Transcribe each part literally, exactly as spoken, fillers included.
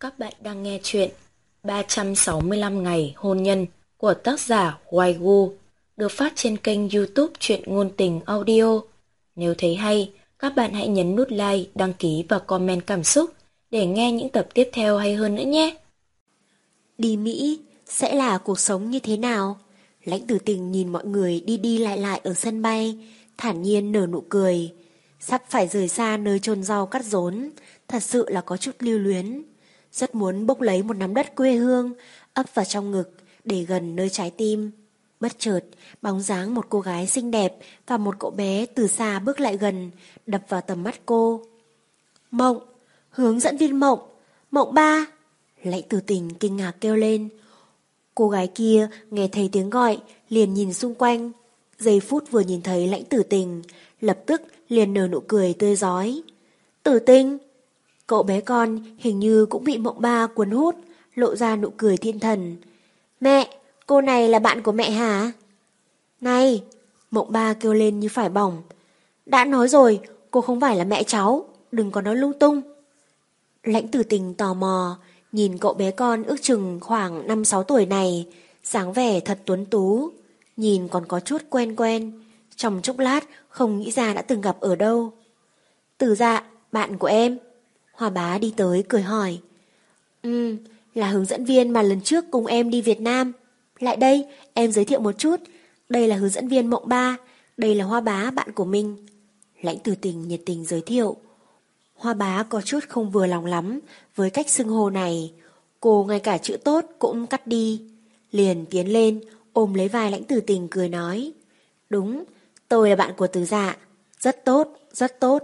Các bạn đang nghe chuyện ba trăm sáu mươi lăm ngày hôn nhân của tác giả Hoài Gu, được phát trên kênh YouTube Truyện Ngôn Tình Audio. Nếu thấy hay, các bạn hãy nhấn nút like, đăng ký và comment cảm xúc để nghe những tập tiếp theo hay hơn nữa nhé. Đi Mỹ sẽ là cuộc sống như thế nào? Lãnh Tử Tình nhìn mọi người đi đi lại lại ở sân bay, thản nhiên nở nụ cười. Sắp phải rời xa nơi chôn rau cắt rốn, thật sự là có chút lưu luyến. Rất muốn bốc lấy một nắm đất quê hương, ấp vào trong ngực, để gần nơi trái tim. Bất chợt, bóng dáng một cô gái xinh đẹp và một cậu bé từ xa bước lại gần, đập vào tầm mắt cô. Mộng, hướng dẫn viên Mộng, Mộng ba. Lãnh Tử Tình kinh ngạc kêu lên. Cô gái kia nghe thấy tiếng gọi, liền nhìn xung quanh. Giây phút vừa nhìn thấy Lãnh Tử Tình, lập tức liền nở nụ cười tươi rói. Tử Tình! Cậu bé con hình như cũng bị Mộng ba cuốn hút, lộ ra nụ cười thiên thần. Mẹ, cô này là bạn của mẹ hả? Này! Mộng ba kêu lên như phải bỏng. Đã nói rồi, cô không phải là mẹ cháu, đừng có nói lung tung. Lãnh Tử Tình tò mò, nhìn cậu bé con ước chừng khoảng năm sáu tuổi này, dáng vẻ thật tuấn tú, nhìn còn có chút quen quen, trong chốc lát không nghĩ ra đã từng gặp ở đâu. Tử Dạ, bạn của em. Hoa Bá đi tới cười hỏi. Ừ, là hướng dẫn viên mà lần trước cùng em đi Việt Nam. Lại đây, em giới thiệu một chút. Đây là hướng dẫn viên Mộng ba, đây là Hoa Bá, bạn của mình. Lãnh Tử Tình nhiệt tình giới thiệu. Hoa Bá có chút không vừa lòng lắm với cách xưng hô này. Cô ngay cả chữ tốt cũng cắt đi. Liền tiến lên, ôm lấy vai Lãnh Tử Tình cười nói. Đúng, tôi là bạn của Tử Dạ. Rất tốt, rất tốt.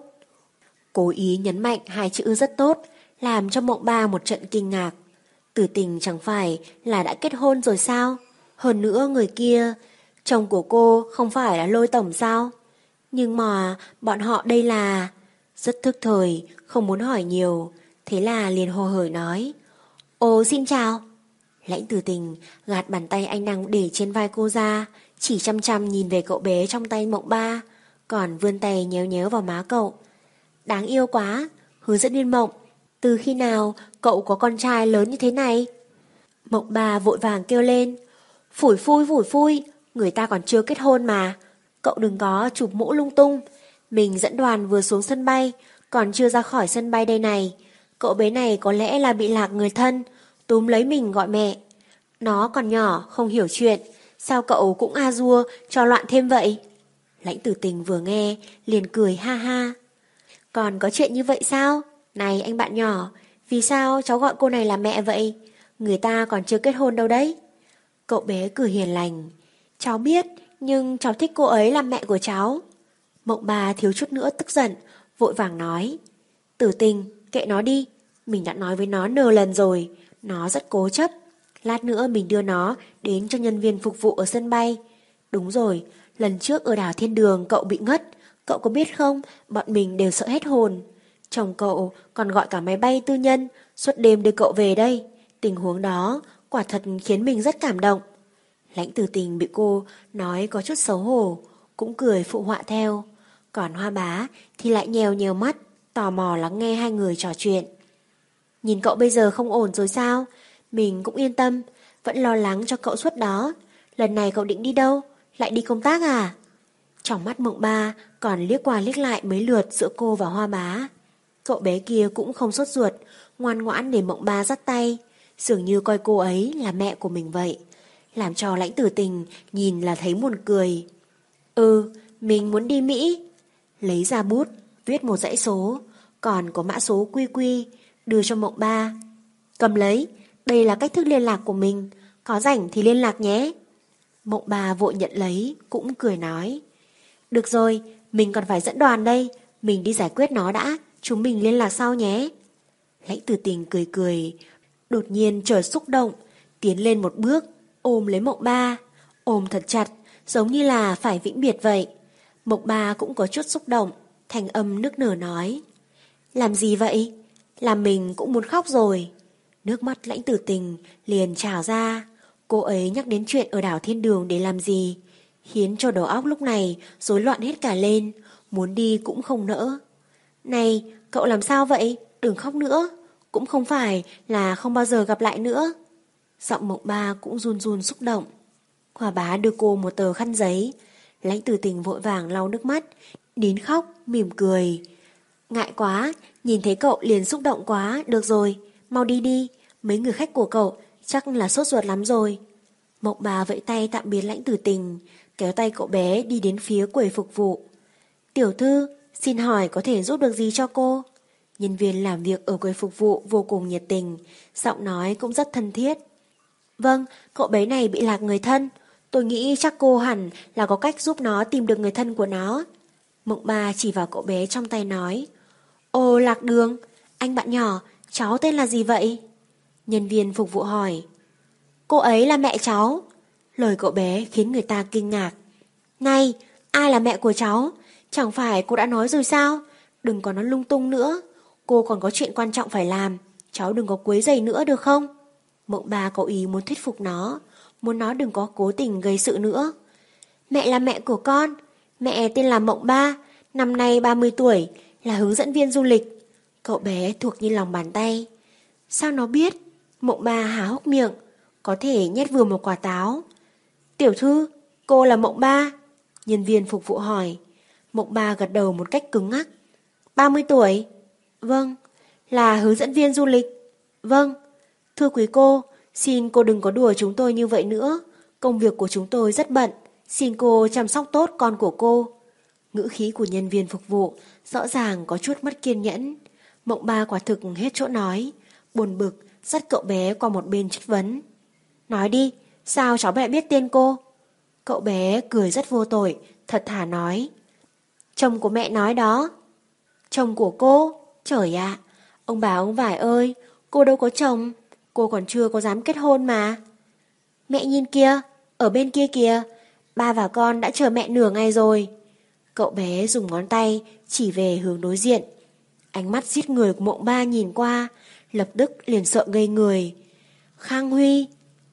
Cố ý nhấn mạnh hai chữ rất tốt, làm cho Mộng ba một trận kinh ngạc. Tử Tình chẳng phải là đã kết hôn rồi sao? Hơn nữa người kia, chồng của cô không phải là Lôi tổng sao? Nhưng mà bọn họ đây là... Rất thức thời, không muốn hỏi nhiều, thế là liền hồ hởi nói. Ồ, xin chào. Lãnh Tử Tình gạt bàn tay anh đang để trên vai cô ra, chỉ chăm chăm nhìn về cậu bé trong tay Mộng ba, còn vươn tay nhéo nhéo vào má cậu. Đáng yêu quá, hướng dẫn viên Mộng, từ khi nào cậu có con trai lớn như thế này? Mộng ba vội vàng kêu lên. Phủi phui phủi phui, người ta còn chưa kết hôn mà. Cậu đừng có chụp mũ lung tung. Mình dẫn đoàn vừa xuống sân bay, còn chưa ra khỏi sân bay đây này. Cậu bé này có lẽ là bị lạc người thân, túm lấy mình gọi mẹ. Nó còn nhỏ, không hiểu chuyện, sao cậu cũng a dua cho loạn thêm vậy? Lãnh Tử Tình vừa nghe, liền cười ha ha. Còn có chuyện như vậy sao? Này anh bạn nhỏ, vì sao cháu gọi cô này là mẹ vậy? Người ta còn chưa kết hôn đâu đấy. Cậu bé cười hiền lành. Cháu biết, nhưng cháu thích cô ấy làm mẹ của cháu. Mộng bà thiếu chút nữa tức giận, vội vàng nói. Tử Tình, kệ nó đi. Mình đã nói với nó nờ lần rồi, nó rất cố chấp. Lát nữa mình đưa nó đến cho nhân viên phục vụ ở sân bay. Đúng rồi, lần trước ở đảo Thiên Đường cậu bị ngất. Cậu có biết không, bọn mình đều sợ hết hồn. Chồng cậu còn gọi cả máy bay tư nhân suốt đêm đưa cậu về đây. Tình huống đó quả thật khiến mình rất cảm động. Lãnh Tử Tình bị cô nói có chút xấu hổ, cũng cười phụ họa theo. Còn Hoa Bá thì lại nhèo nhèo mắt, tò mò lắng nghe hai người trò chuyện. Nhìn cậu bây giờ không ổn rồi sao? Mình cũng yên tâm, vẫn lo lắng cho cậu suốt đó. Lần này cậu định đi đâu? Lại đi công tác à? Trong mắt Mộng ba còn liếc qua liếc lại mấy lượt giữa cô và Hoa Bá. Cậu bé kia cũng không sốt ruột, ngoan ngoãn để Mộng ba dắt tay, dường như coi cô ấy là mẹ của mình vậy, làm cho Lãnh Tử Tình nhìn là thấy buồn cười. Ừ, mình muốn đi Mỹ. Lấy ra bút, viết một dãy số, còn có mã số quy quy, đưa cho Mộng ba. Cầm lấy, đây là cách thức liên lạc của mình, có rảnh thì liên lạc nhé. Mộng ba vội nhận lấy, cũng cười nói. Được rồi, mình còn phải dẫn đoàn đây, mình đi giải quyết nó đã, chúng mình liên lạc sau nhé. Lãnh Tử Tình cười cười, đột nhiên chợt xúc động, tiến lên một bước, ôm lấy Mộng ba, ôm thật chặt, giống như là phải vĩnh biệt vậy. Mộng ba cũng có chút xúc động, thành âm nức nở nói. Làm gì vậy? Làm mình cũng muốn khóc rồi. Nước mắt Lãnh Tử Tình liền trào ra. Cô ấy nhắc đến chuyện ở đảo Thiên Đường để làm gì, khiến cho đầu óc lúc này rối loạn hết cả lên, muốn đi cũng không nỡ. Này, cậu làm sao vậy? Đừng khóc nữa. cũng không phải là không bao giờ gặp lại nữa. Giọng Mộng Ba cũng run run xúc động. Hoa Bá đưa cô một tờ khăn giấy. Lãnh Tử Tình vội vàng lau nước mắt, nín khóc, mỉm cười. Ngại quá, nhìn thấy cậu liền xúc động quá, được rồi, mau đi đi, mấy người khách của cậu chắc là sốt ruột lắm rồi. Mộng Bà vẫy tay tạm biệt Lãnh Tử Tình, kéo tay cậu bé đi đến phía quầy phục vụ. Tiểu thư, xin hỏi có thể giúp được gì cho cô? Nhân viên làm việc ở quầy phục vụ vô cùng nhiệt tình, giọng nói cũng rất thân thiết. Vâng, cậu bé này bị lạc người thân, tôi nghĩ chắc cô hẳn là có cách giúp nó tìm được người thân của nó. Mộng Bà chỉ vào cậu bé trong tay nói. Ồ, lạc đường, anh bạn nhỏ, cháu tên là gì vậy? Nhân viên phục vụ hỏi. Cô ấy là mẹ cháu. Lời cậu bé khiến người ta kinh ngạc. Này, ai là mẹ của cháu? Chẳng phải cô đã nói rồi sao? Đừng có nói lung tung nữa. Cô còn có chuyện quan trọng phải làm. Cháu đừng có quấy rầy nữa được không? Mộng Bà có ý muốn thuyết phục nó, muốn nó đừng có cố tình gây sự nữa. Mẹ là mẹ của con. Mẹ tên là Mộng Ba, năm nay ba mươi tuổi, là hướng dẫn viên du lịch. Cậu bé thuộc như lòng bàn tay. Sao nó biết? Mộng Ba há hốc miệng, có thể nhét vừa một quả táo. Tiểu thư, cô là Mộng Ba? Nhân viên phục vụ hỏi. Mộng Ba gật đầu một cách cứng ngắc. ba mươi tuổi? Vâng. Là hướng dẫn viên du lịch? Vâng. Thưa quý cô, xin cô đừng có đùa chúng tôi như vậy nữa. Công việc của chúng tôi rất bận. Xin cô chăm sóc tốt con của cô. Ngữ khí của nhân viên phục vụ rõ ràng có chút mất kiên nhẫn. Mộng Ba quả thực hết chỗ nói, buồn bực dắt cậu bé qua một bên chất vấn. Nói đi, sao cháu lại biết tên cô? Cậu bé cười rất vô tội, thật thà nói. Chồng của mẹ nói đó. Chồng của cô? Trời ạ, ông bà ông vải ơi, cô đâu có chồng, cô còn chưa có dám kết hôn mà. Mẹ nhìn kia, ở bên kia kìa, ba và con đã chờ mẹ nửa ngày rồi. Cậu bé dùng ngón tay chỉ về hướng đối diện. Ánh mắt giết người của Mộng Ba nhìn qua, lập tức liền sợ ngây người. Khang Huy.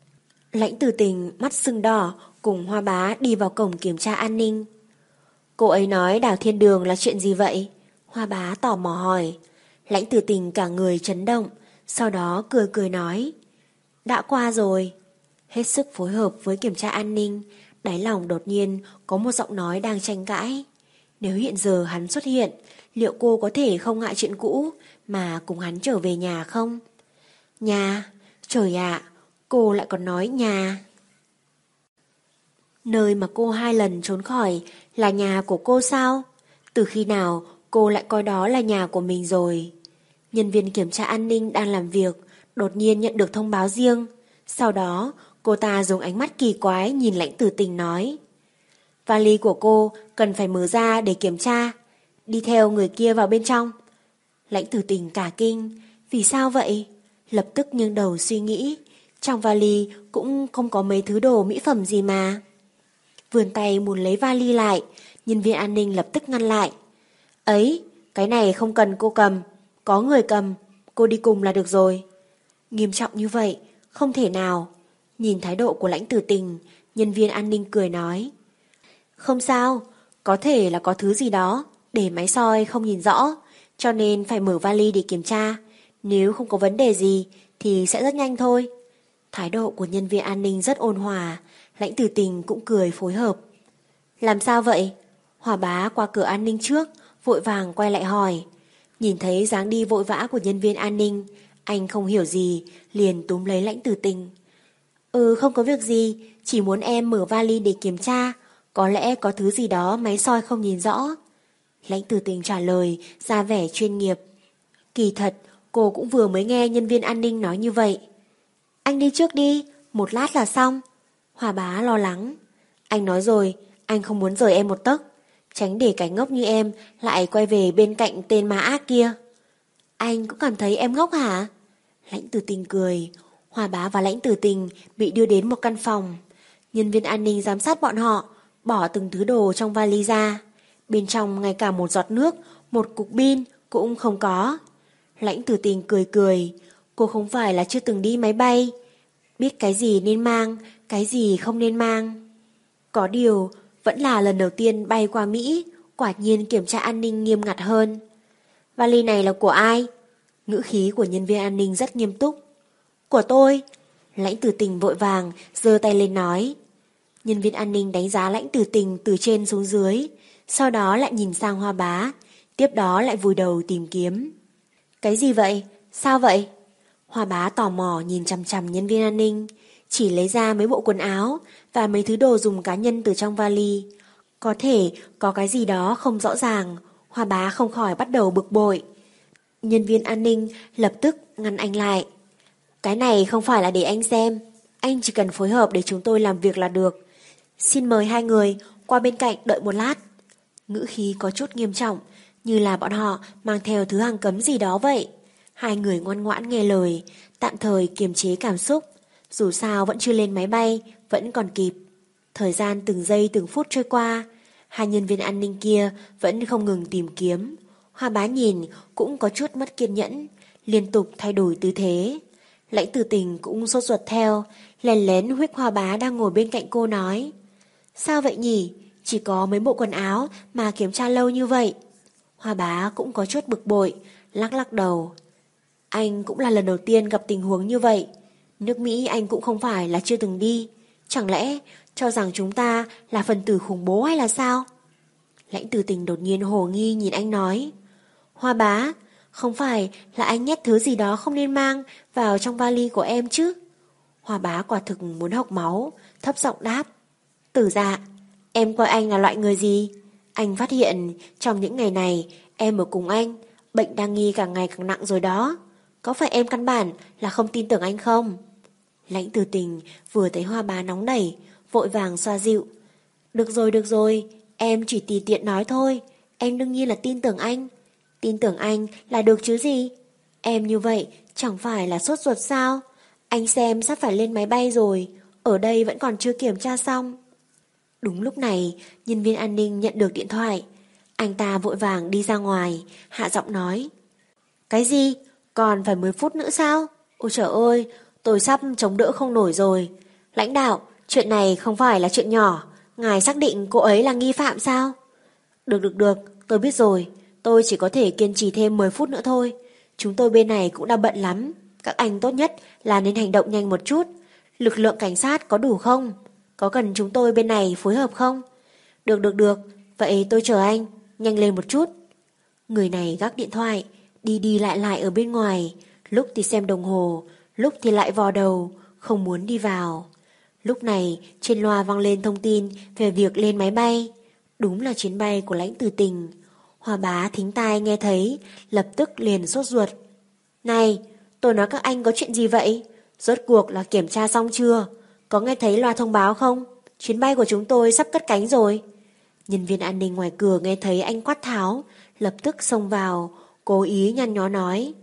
Lãnh Tử Tình mắt sưng đỏ cùng Hoa Bá đi vào cổng kiểm tra an ninh. Cô ấy nói Đào Thiên Đường là chuyện gì vậy? Hoa Bá tò mò hỏi. Lãnh Tử Tình cả người chấn động, sau đó cười cười nói. Đã qua rồi. Hết sức phối hợp với kiểm tra an ninh, đáy lòng đột nhiên có một giọng nói đang tranh cãi. Nếu hiện giờ hắn xuất hiện, liệu cô có thể không ngại chuyện cũ mà cùng hắn trở về nhà không? Nhà? Trời ạ, cô lại còn nói nhà. Nơi mà cô hai lần trốn khỏi là nhà của cô sao? Từ khi nào cô lại coi đó là nhà của mình rồi? Nhân viên kiểm tra an ninh đang làm việc, đột nhiên nhận được thông báo riêng. Sau đó, cô ta dùng ánh mắt kỳ quái nhìn Lãnh Tử Tình nói. Vali của cô cần phải mở ra để kiểm tra. Đi theo người kia vào bên trong. Lãnh Tử Tình cả kinh. Vì sao vậy? Lập tức nghiêng đầu suy nghĩ. Trong vali cũng không có mấy thứ đồ mỹ phẩm gì mà. Vươn tay muốn lấy vali lại, nhân viên an ninh lập tức ngăn lại. Ấy, cái này không cần cô cầm, có người cầm, cô đi cùng là được rồi. Nghiêm trọng như vậy, không thể nào. Nhìn thái độ của Lãnh Tử Tình, nhân viên an ninh cười nói. Không sao, có thể là có thứ gì đó, để máy soi không nhìn rõ, cho nên phải mở vali để kiểm tra. Nếu không có vấn đề gì, thì sẽ rất nhanh thôi. Thái độ của nhân viên an ninh rất ôn hòa, Lãnh Tử Tình cũng cười phối hợp. Làm sao vậy? Hòa Bá qua cửa an ninh trước, vội vàng quay lại hỏi. Nhìn thấy dáng đi vội vã của nhân viên an ninh, anh không hiểu gì, liền túm lấy Lãnh Tử Tình. Ừ, không có việc gì, chỉ muốn em mở vali để kiểm tra, có lẽ có thứ gì đó máy soi không nhìn rõ. Lãnh Tử Tình trả lời ra vẻ chuyên nghiệp. Kỳ thật, cô cũng vừa mới nghe nhân viên an ninh nói như vậy. Anh đi trước đi, một lát là xong. Hòa Bá lo lắng. Anh nói rồi, anh không muốn rời em một tấc, tránh để cái ngốc như em lại quay về bên cạnh tên ma ác kia. Anh cũng cảm thấy em ngốc hả? Lãnh Tử Tình cười. Hòa Bá và Lãnh Tử Tình bị đưa đến một căn phòng. Nhân viên an ninh giám sát bọn họ, bỏ từng thứ đồ trong vali ra. Bên trong ngay cả một giọt nước, một cục pin cũng không có. Lãnh Tử Tình cười cười. Cô không phải là chưa từng đi máy bay, biết cái gì nên mang, cái gì không nên mang. Có điều, vẫn là lần đầu tiên bay qua Mỹ, quả nhiên kiểm tra an ninh nghiêm ngặt hơn. Vali này là của ai? Ngữ khí của nhân viên an ninh rất nghiêm túc. Của tôi. Lãnh Tử Tình vội vàng giơ tay lên nói. Nhân viên an ninh đánh giá Lãnh Tử Tình từ trên xuống dưới, sau đó lại nhìn sang Hoa Bá, tiếp đó lại vùi đầu tìm kiếm. Cái gì vậy? Sao vậy? Hoa Bá tò mò nhìn chằm chằm nhân viên an ninh, chỉ lấy ra mấy bộ quần áo và mấy thứ đồ dùng cá nhân từ trong vali. Có thể có cái gì đó không rõ ràng, Hoa Bá không khỏi bắt đầu bực bội. Nhân viên an ninh lập tức ngăn anh lại. Cái này không phải là để anh xem, anh chỉ cần phối hợp để chúng tôi làm việc là được. Xin mời hai người qua bên cạnh đợi một lát. Ngữ khí có chút nghiêm trọng, như là bọn họ mang theo thứ hàng cấm gì đó vậy. Hai người ngoan ngoãn nghe lời, tạm thời kiềm chế cảm xúc. Dù sao vẫn chưa lên máy bay, vẫn còn kịp. Thời gian từng giây từng phút trôi qua, hai nhân viên an ninh kia vẫn không ngừng tìm kiếm. Hoa Bá nhìn cũng có chút mất kiên nhẫn, liên tục thay đổi tư thế. Lãnh Tử Tình cũng sốt ruột theo, lén lén huých Hoa Bá đang ngồi bên cạnh cô nói. Sao vậy nhỉ? Chỉ có mấy bộ quần áo mà kiểm tra lâu như vậy. Hoa Bá cũng có chút bực bội, lắc lắc đầu. Anh cũng là lần đầu tiên gặp tình huống như vậy. Nước Mỹ anh cũng không phải là chưa từng đi. Chẳng lẽ cho rằng chúng ta là phần tử khủng bố hay là sao? Lãnh Tử Tình đột nhiên hồ nghi nhìn anh nói. Hoa Bá, không phải là anh nhét thứ gì đó không nên mang vào trong vali của em chứ? Hoa Bá quả thực muốn hộc máu, thấp giọng đáp. Tử Dạ, em coi anh là loại người gì? Anh phát hiện trong những ngày này em ở cùng anh, bệnh đang nghi càng ngày càng nặng rồi đó. Có phải em căn bản là không tin tưởng anh không? Lãnh Tử Tình vừa thấy Hoa Bá nóng nảy, vội vàng xoa dịu. Được rồi, được rồi, em chỉ tùy tiện nói thôi. Em đương nhiên là tin tưởng anh. Tin tưởng anh là được chứ gì? Em như vậy chẳng phải là sốt ruột sao? Anh xem sắp phải lên máy bay rồi, ở đây vẫn còn chưa kiểm tra xong. Đúng lúc này, nhân viên an ninh nhận được điện thoại. Anh ta vội vàng đi ra ngoài, hạ giọng nói. Cái gì? Còn phải mười phút nữa sao? Ôi trời ơi, tôi sắp chống đỡ không nổi rồi. Lãnh đạo, chuyện này không phải là chuyện nhỏ. Ngài xác định cô ấy là nghi phạm sao? Được được được, tôi biết rồi. Tôi chỉ có thể kiên trì thêm mười phút nữa thôi. Chúng tôi bên này cũng đã bận lắm. Các anh tốt nhất là nên hành động nhanh một chút. Lực lượng cảnh sát có đủ không? Có cần chúng tôi bên này phối hợp không? Được được được, vậy tôi chờ anh. Nhanh lên một chút. Người này gác điện thoại, đi đi lại lại ở bên ngoài. Lúc thì xem đồng hồ, lúc thì lại vò đầu, không muốn đi vào. Lúc này trên loa vang lên thông tin về việc lên máy bay. Đúng là chuyến bay của Lãnh Tử Tình. Hoa Bá thính tai nghe thấy, lập tức liền sốt ruột. Này, tôi nói các anh có chuyện gì vậy? Rốt cuộc là kiểm tra xong chưa? Có nghe thấy loa thông báo không? Chuyến bay của chúng tôi sắp cất cánh rồi. Nhân viên an ninh ngoài cửa nghe thấy anh quát tháo, lập tức xông vào, cố ý nhăn nhó nói.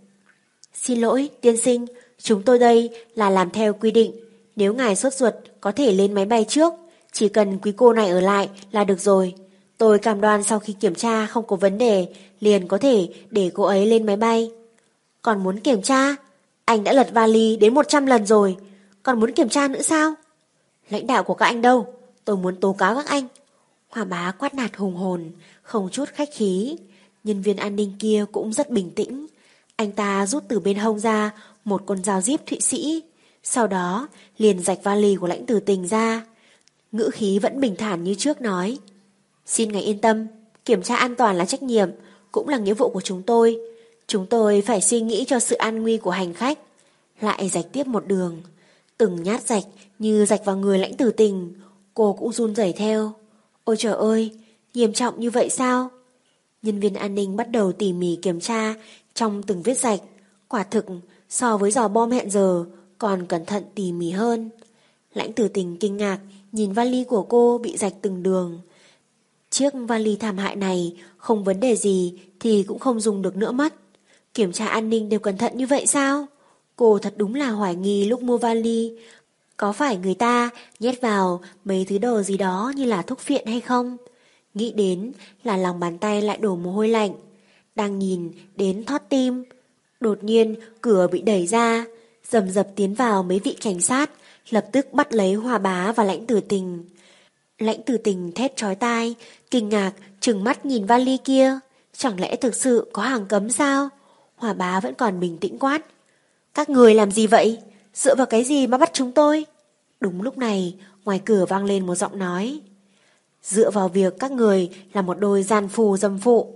Xin lỗi, tiên sinh, chúng tôi đây là làm theo quy định. Nếu ngài sốt ruột có thể lên máy bay trước, chỉ cần quý cô này ở lại là được rồi. Tôi cam đoan sau khi kiểm tra không có vấn đề, liền có thể để cô ấy lên máy bay. Còn muốn kiểm tra? Anh đã lật vali đến một trăm lần rồi. Còn muốn kiểm tra nữa sao? Lãnh đạo của các anh đâu? Tôi muốn tố cáo các anh. Hoa Bá quát nạt hùng hồn, không chút khách khí. Nhân viên an ninh kia cũng rất bình tĩnh. Anh ta rút từ bên hông ra một con dao díp Thụy Sĩ. Sau đó liền rạch vali của Lãnh Tử Tình ra. Ngữ khí vẫn bình thản như trước nói. Xin ngài yên tâm, kiểm tra an toàn là trách nhiệm, cũng là nghĩa vụ của chúng tôi. Chúng tôi phải suy nghĩ cho sự an nguy của hành khách. Lại rạch tiếp một đường. Từng nhát rạch như rạch vào người Lãnh Tử Tình. Cô cũng run rẩy theo. Ôi trời ơi, nghiêm trọng như vậy sao? Nhân viên an ninh bắt đầu tỉ mỉ kiểm tra trong từng vết rạch. Quả thực so với giò bom hẹn giờ còn cẩn thận tỉ mỉ hơn. Lãnh Tử Tình kinh ngạc nhìn vali của cô bị rạch từng đường. Chiếc vali thảm hại này không vấn đề gì thì cũng không dùng được nữa mất. Kiểm tra an ninh đều cẩn thận như vậy sao? Cô thật đúng là hoài nghi lúc mua vali. Có phải người ta nhét vào mấy thứ đồ gì đó như là thuốc phiện hay không? Nghĩ đến là lòng bàn tay lại đổ mồ hôi lạnh. Đang nhìn đến thót tim. Đột nhiên cửa bị đẩy ra. Rầm rập tiến vào mấy vị cảnh sát, lập tức bắt lấy Hoa Bá và Lãnh Tử Tình. Lãnh Tử Tình thét chói tai, kinh ngạc trừng mắt nhìn vali kia. Chẳng lẽ thực sự có hàng cấm sao? Hoa Bá vẫn còn bình tĩnh quát: Các người làm gì vậy? Dựa vào cái gì mà bắt chúng tôi? Đúng lúc này, ngoài cửa vang lên một giọng nói: Dựa vào việc các người là một đôi gian phu dâm phụ.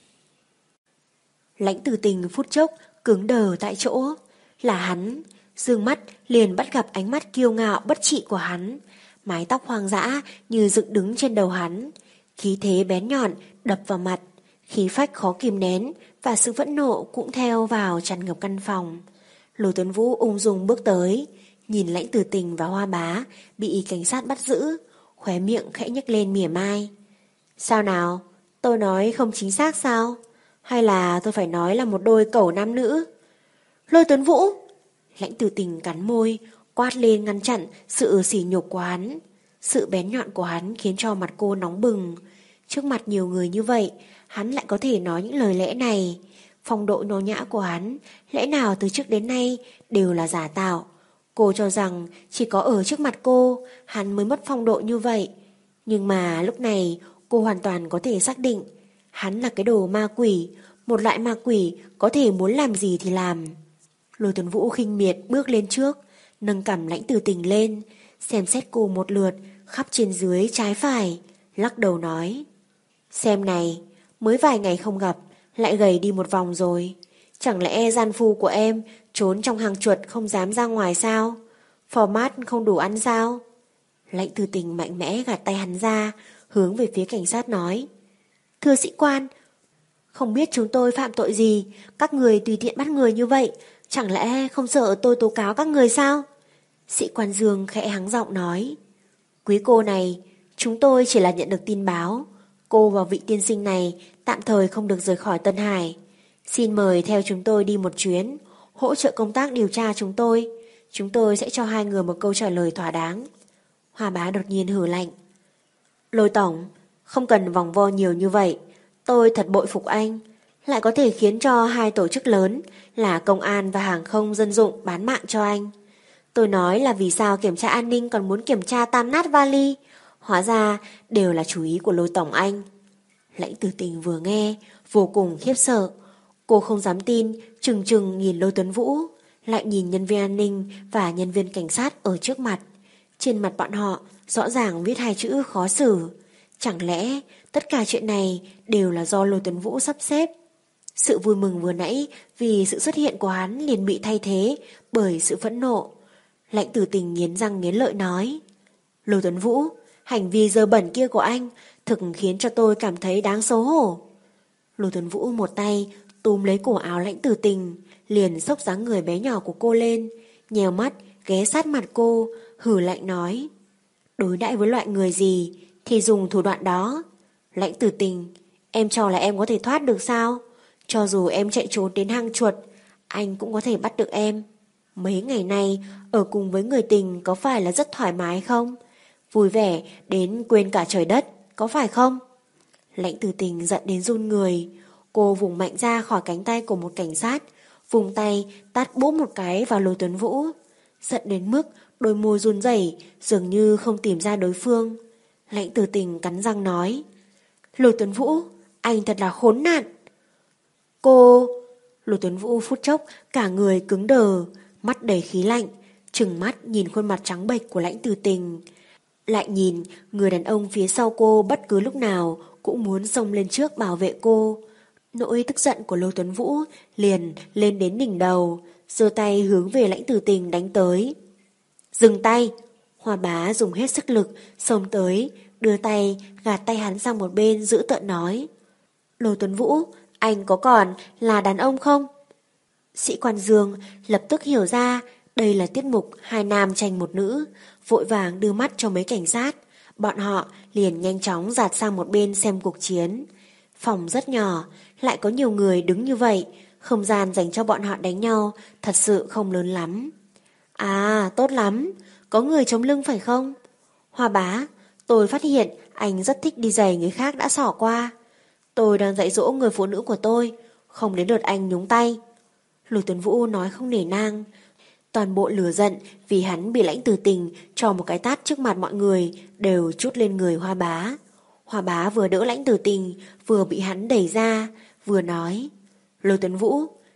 Lãnh Tử Tình phút chốc cứng đờ tại chỗ. Là hắn. Dương mắt liền bắt gặp ánh mắt kiêu ngạo bất trị của hắn. Mái tóc hoang dã như dựng đứng trên đầu hắn. Khí thế bén nhọn đập vào mặt. Khí phách khó kìm nén và sự phẫn nộ cũng theo vào tràn ngập căn phòng. Lôi Tuấn Vũ ung dung bước tới, nhìn Lãnh Tử Tình và Hoa Bá bị cảnh sát bắt giữ, khóe miệng khẽ nhếch lên mỉa mai. Sao nào? Tôi nói không chính xác sao? Hay là tôi phải nói là một đôi cẩu nam nữ? Lôi Tuấn Vũ! Lãnh Tử Tình cắn môi, quát lên ngăn chặn sự sỉ nhục của hắn. Sự bén nhọn của hắn khiến cho mặt cô nóng bừng. Trước mặt nhiều người như vậy, hắn lại có thể nói những lời lẽ này. Phong độ nho nhã của hắn, lẽ nào từ trước đến nay đều là giả tạo. Cô cho rằng chỉ có ở trước mặt cô, hắn mới mất phong độ như vậy. Nhưng mà lúc này cô hoàn toàn có thể xác định, hắn là cái đồ ma quỷ, một loại ma quỷ có thể muốn làm gì thì làm. Lôi Tuấn Vũ khinh miệt bước lên trước, nâng cằm Lãnh Tử Tình lên, xem xét cô một lượt, khắp trên dưới trái phải, lắc đầu nói: Xem này, mới vài ngày không gặp, lại gầy đi một vòng rồi. Chẳng lẽ gian phu của em trốn trong hang chuột không dám ra ngoài sao? Format không đủ ăn sao? Lãnh Tử Tình mạnh mẽ gạt tay hắn ra, hướng về phía cảnh sát nói: Thưa sĩ quan, không biết chúng tôi phạm tội gì, các người tùy tiện bắt người như vậy, chẳng lẽ không sợ tôi tố cáo các người sao? Sĩ quan Dương khẽ hắng giọng nói: Quý cô này, chúng tôi chỉ là nhận được tin báo, cô và vị tiên sinh này tạm thời không được rời khỏi Tân Hải. Xin mời theo chúng tôi đi một chuyến, hỗ trợ công tác điều tra chúng tôi. Chúng tôi sẽ cho hai người một câu trả lời thỏa đáng. Hoa Bá đột nhiên hừ lạnh: Lôi tổng, không cần vòng vo nhiều như vậy. Tôi thật bội phục anh, lại có thể khiến cho hai tổ chức lớn là công an và hàng không dân dụng bán mạng cho anh. Tôi nói là vì sao kiểm tra an ninh còn muốn kiểm tra tan nát vali, hóa ra đều là chủ ý của Lôi tổng anh. Lãnh Tử Tình vừa nghe vô cùng khiếp sợ. Cô không dám tin, trừng trừng nhìn Lôi Tuấn Vũ, lại nhìn nhân viên an ninh và nhân viên cảnh sát ở trước mặt. Trên mặt bọn họ rõ ràng viết hai chữ khó xử. Chẳng lẽ tất cả chuyện này đều là do Lôi Tuấn Vũ sắp xếp? Sự vui mừng vừa nãy vì sự xuất hiện của hắn liền bị thay thế bởi sự phẫn nộ. Lãnh Tử Tình nghiến răng nghiến lợi nói: Lôi Tuấn Vũ, hành vi dơ bẩn kia của anh thực khiến cho tôi cảm thấy đáng xấu hổ. Lôi Tuấn Vũ một tay túm lấy cổ áo Lãnh Tử Tình, liền xốc dáng người bé nhỏ của cô lên, nhèo mắt ghé sát mặt cô, hừ lạnh nói: Đối đãi với loại người gì thì dùng thủ đoạn đó. Lãnh Tử Tình, em cho là em có thể thoát được sao? Cho dù em chạy trốn đến hang chuột, anh cũng có thể bắt được em. Mấy ngày nay ở cùng với người tình có phải là rất thoải mái không? Vui vẻ đến quên cả trời đất, có phải không? Lãnh Tử Tình giận đến run người. Cô vùng mạnh ra khỏi cánh tay của một cảnh sát, vùng tay tát bốp một cái vào Lôi Tuấn Vũ. Giận đến mức đôi môi run rẩy, dường như không tìm ra đối phương. Lãnh Tử Tình cắn răng nói: Lôi Tuấn Vũ, anh thật là khốn nạn. Cô... Lôi Tuấn Vũ phút chốc cả người cứng đờ, mắt đầy khí lạnh, trừng mắt nhìn khuôn mặt trắng bệch của Lãnh Tử Tình, lại nhìn người đàn ông phía sau cô bất cứ lúc nào cũng muốn xông lên trước bảo vệ cô. Nỗi tức giận của Lôi Tuấn Vũ liền lên đến đỉnh đầu, giơ tay hướng về Lãnh Tử Tình đánh tới. Dừng tay! Hoa Bá dùng hết sức lực xông tới, đưa tay gạt tay hắn sang một bên, giữ tợn nói: Lôi Tuấn Vũ, anh có còn là đàn ông không? Sĩ quan Dương lập tức hiểu ra đây là tiết mục hai nam tranh một nữ, vội vàng đưa mắt cho mấy cảnh sát. Bọn họ liền nhanh chóng dạt sang một bên xem cuộc chiến. Phòng rất nhỏ, lại có nhiều người đứng như vậy, không gian dành cho bọn họ đánh nhau thật sự không lớn lắm. À, tốt lắm, có người chống lưng phải không? Hoa Bá, tôi phát hiện anh rất thích đi giày người khác đã xỏ qua. Tôi đang dạy dỗ người phụ nữ của tôi, không đến lượt anh nhúng tay. Lôi Tuấn Vũ nói không nể nang. Toàn bộ lửa giận vì hắn bị Lãnh Tử Tình cho một cái tát trước mặt mọi người đều trút lên người Hoa Bá. Hoa Bá vừa đỡ Lãnh Tử Tình, vừa bị hắn đẩy ra, vừa nói: Lôi Tuấn Vũ,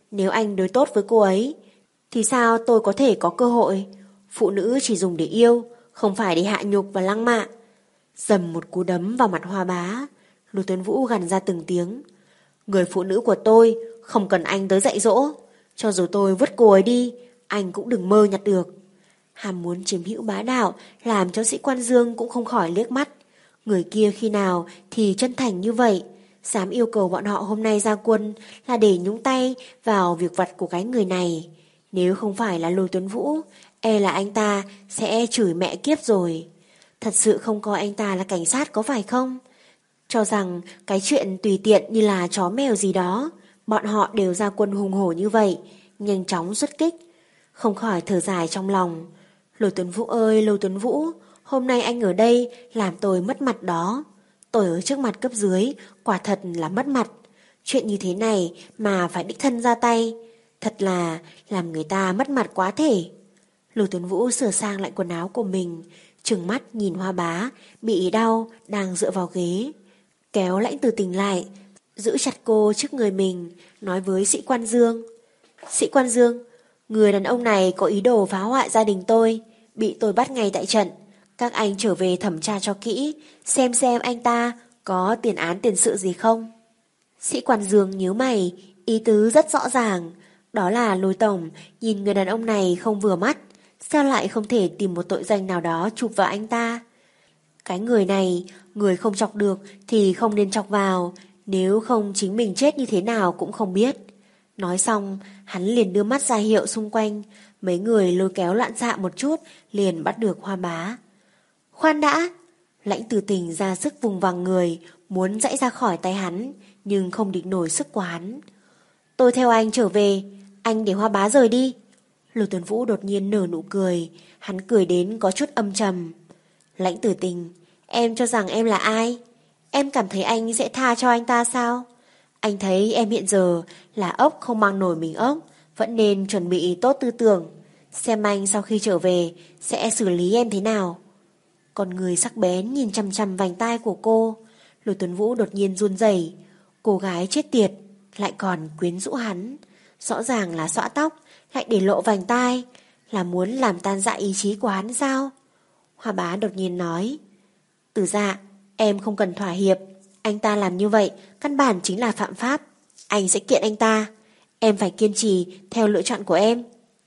Nếu anh đối tốt với cô ấy, thì sao tôi có thể có cơ hội? Phụ nữ chỉ dùng để yêu, không phải để hạ nhục và lăng mạ. Dầm một cú đấm vào mặt Hoa Bá, Lưu Tuấn Vũ gằn ra từng tiếng. Người phụ nữ của tôi không cần anh tới dạy dỗ. Cho dù tôi vứt cô ấy đi, anh cũng đừng mơ nhặt được. Ham muốn chiếm hữu bá đạo làm cho Sĩ Quan Dương cũng không khỏi liếc mắt. Người kia khi nào thì chân thành như vậy, dám yêu cầu bọn họ hôm nay ra quân là để nhúng tay vào việc vặt của cái người này. Nếu không phải là Lôi Tuấn Vũ, e là anh ta sẽ chửi mẹ kiếp rồi. Thật sự không coi anh ta là cảnh sát có phải không? Cho rằng cái chuyện tùy tiện như là chó mèo gì đó, bọn họ đều ra quân hùng hổ như vậy, nhanh chóng xuất kích. Không khỏi thở dài trong lòng. Lôi Tuấn Vũ ơi, Lôi Tuấn Vũ, hôm nay anh ở đây làm tôi mất mặt đó. Tôi ở trước mặt cấp dưới, quả thật là mất mặt. Chuyện như thế này mà phải đích thân ra tay, thật là làm người ta mất mặt quá thể. Lôi Tuấn Vũ sửa sang lại quần áo của mình, trừng mắt nhìn Hoa Bá bị đau đang dựa vào ghế, kéo Lãnh Tử Tình lại, giữ chặt cô trước người mình, nói với Sĩ Quan Dương. Sĩ Quan Dương, người đàn ông này có ý đồ phá hoại gia đình tôi, bị tôi bắt ngay tại trận. Các anh trở về thẩm tra cho kỹ, xem xem anh ta có tiền án tiền sự gì không. Sĩ Quan Dương nhíu mày, ý tứ rất rõ ràng, đó là Lôi tổng nhìn người đàn ông này không vừa mắt, sao lại không thể tìm một tội danh nào đó chụp vào anh ta. Cái người này, người không chọc được thì không nên chọc vào, nếu không chính mình chết như thế nào cũng không biết. Nói xong, hắn liền đưa mắt ra hiệu xung quanh, mấy người lôi kéo loạn xạ một chút, liền bắt được Hoa Bá. Khoan đã! Lãnh Tử Tình ra sức vùng vằng người, muốn giãy ra khỏi tay hắn, nhưng không địch nổi sức của hắn. Tôi theo anh trở về, anh để Hoa Bá rời đi. Lôi Tuấn Vũ đột nhiên nở nụ cười, hắn cười đến có chút âm trầm. Lãnh Tử Tình, em cho rằng em là ai? Em cảm thấy anh sẽ tha cho anh ta sao? Anh thấy em hiện giờ là ốc không mang nổi mình ốc, vẫn nên chuẩn bị tốt tư tưởng, xem anh sau khi trở về sẽ xử lý em thế nào. Con người sắc bén nhìn chằm chằm vành tai của cô. Lôi Tuấn Vũ đột nhiên run rẩy. Cô gái chết tiệt lại còn quyến rũ hắn, rõ ràng là xõa tóc, lại để lộ vành tai, là muốn làm tan rã ý chí của hắn sao? Hoa Bá đột nhiên nói, Từ Dạ, em không cần thỏa hiệp, anh ta làm như vậy căn bản chính là phạm pháp, anh sẽ kiện anh ta, em phải kiên trì theo lựa chọn của em.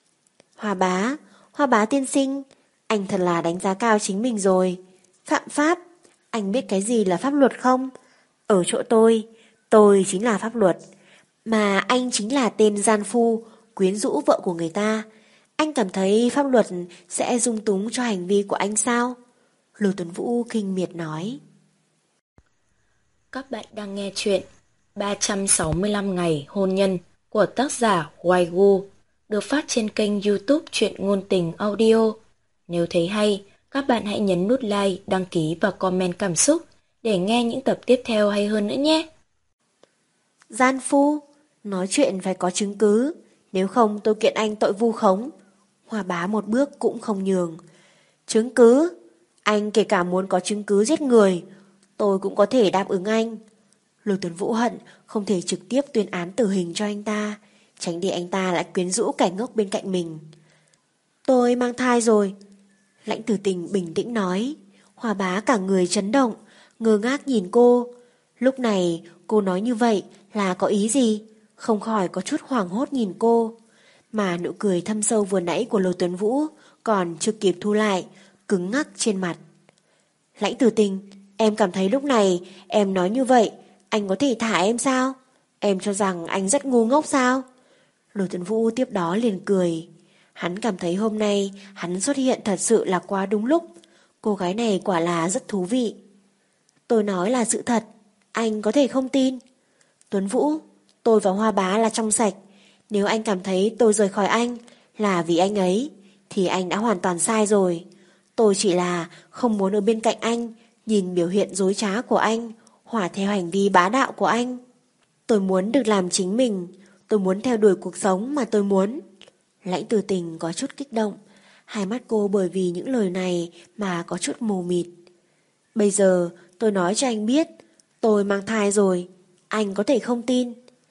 Hoa Bá, Hoa Bá tiên sinh, anh thật là đánh giá cao chính mình rồi. Phạm pháp, anh biết cái gì là pháp luật không? Ở chỗ tôi, tôi chính là pháp luật, mà anh chính là tên gian phu quyến rũ vợ của người ta. Anh cảm thấy pháp luật sẽ dung túng cho hành vi của anh sao? Lôi Tuấn Vũ kinh miệt nói. Các bạn đang nghe chuyện ba trăm sáu mươi lăm ngày hôn nhân của tác giả Waigu, được phát trên kênh YouTube Truyện Ngôn Tình Audio. Nếu thấy hay, các bạn hãy nhấn nút like, đăng ký và comment cảm xúc để nghe những tập tiếp theo hay hơn nữa nhé. Gian phu, nói chuyện phải có chứng cứ, nếu không tôi kiện anh tội vu khống. Hoa Bá một bước cũng không nhường. Chứng cứ? Anh kể cả muốn có chứng cứ giết người, tôi cũng có thể đáp ứng anh. Lôi Tuấn Vũ hận không thể trực tiếp tuyên án tử hình cho anh ta, tránh để anh ta lại quyến rũ kẻ ngốc bên cạnh mình. Tôi mang thai rồi. Lãnh Tử Tình bình tĩnh nói. Hoa Bá cả người chấn động, ngơ ngác nhìn cô. Lúc này cô nói như vậy là có ý gì? Không khỏi có chút hoảng hốt nhìn cô. Mà nụ cười thâm sâu vừa nãy của Lôi Tuấn Vũ còn chưa kịp thu lại, cứng ngắc trên mặt. Lãnh Tử Tình, em cảm thấy lúc này em nói như vậy, anh có thể thả em sao? Em cho rằng anh rất ngu ngốc sao? Lôi Tuấn Vũ tiếp đó liền cười. Hắn cảm thấy hôm nay hắn xuất hiện thật sự là quá đúng lúc. Cô gái này quả là rất thú vị. Tôi nói là sự thật, anh có thể không tin. Tuấn Vũ, tôi và Hoa Bá là trong sạch. Nếu anh cảm thấy tôi rời khỏi anh là vì anh ấy, thì anh đã hoàn toàn sai rồi. Tôi chỉ là không muốn ở bên cạnh anh, nhìn biểu hiện dối trá của anh, hỏa theo hành vi bá đạo của anh. Tôi muốn được làm chính mình, tôi muốn theo đuổi cuộc sống mà tôi muốn. Lãnh Tử Tình có chút kích động, hai mắt cô bởi vì những lời này mà có chút mù mịt. Bây giờ tôi nói cho anh biết, tôi mang thai rồi, anh có thể không tin.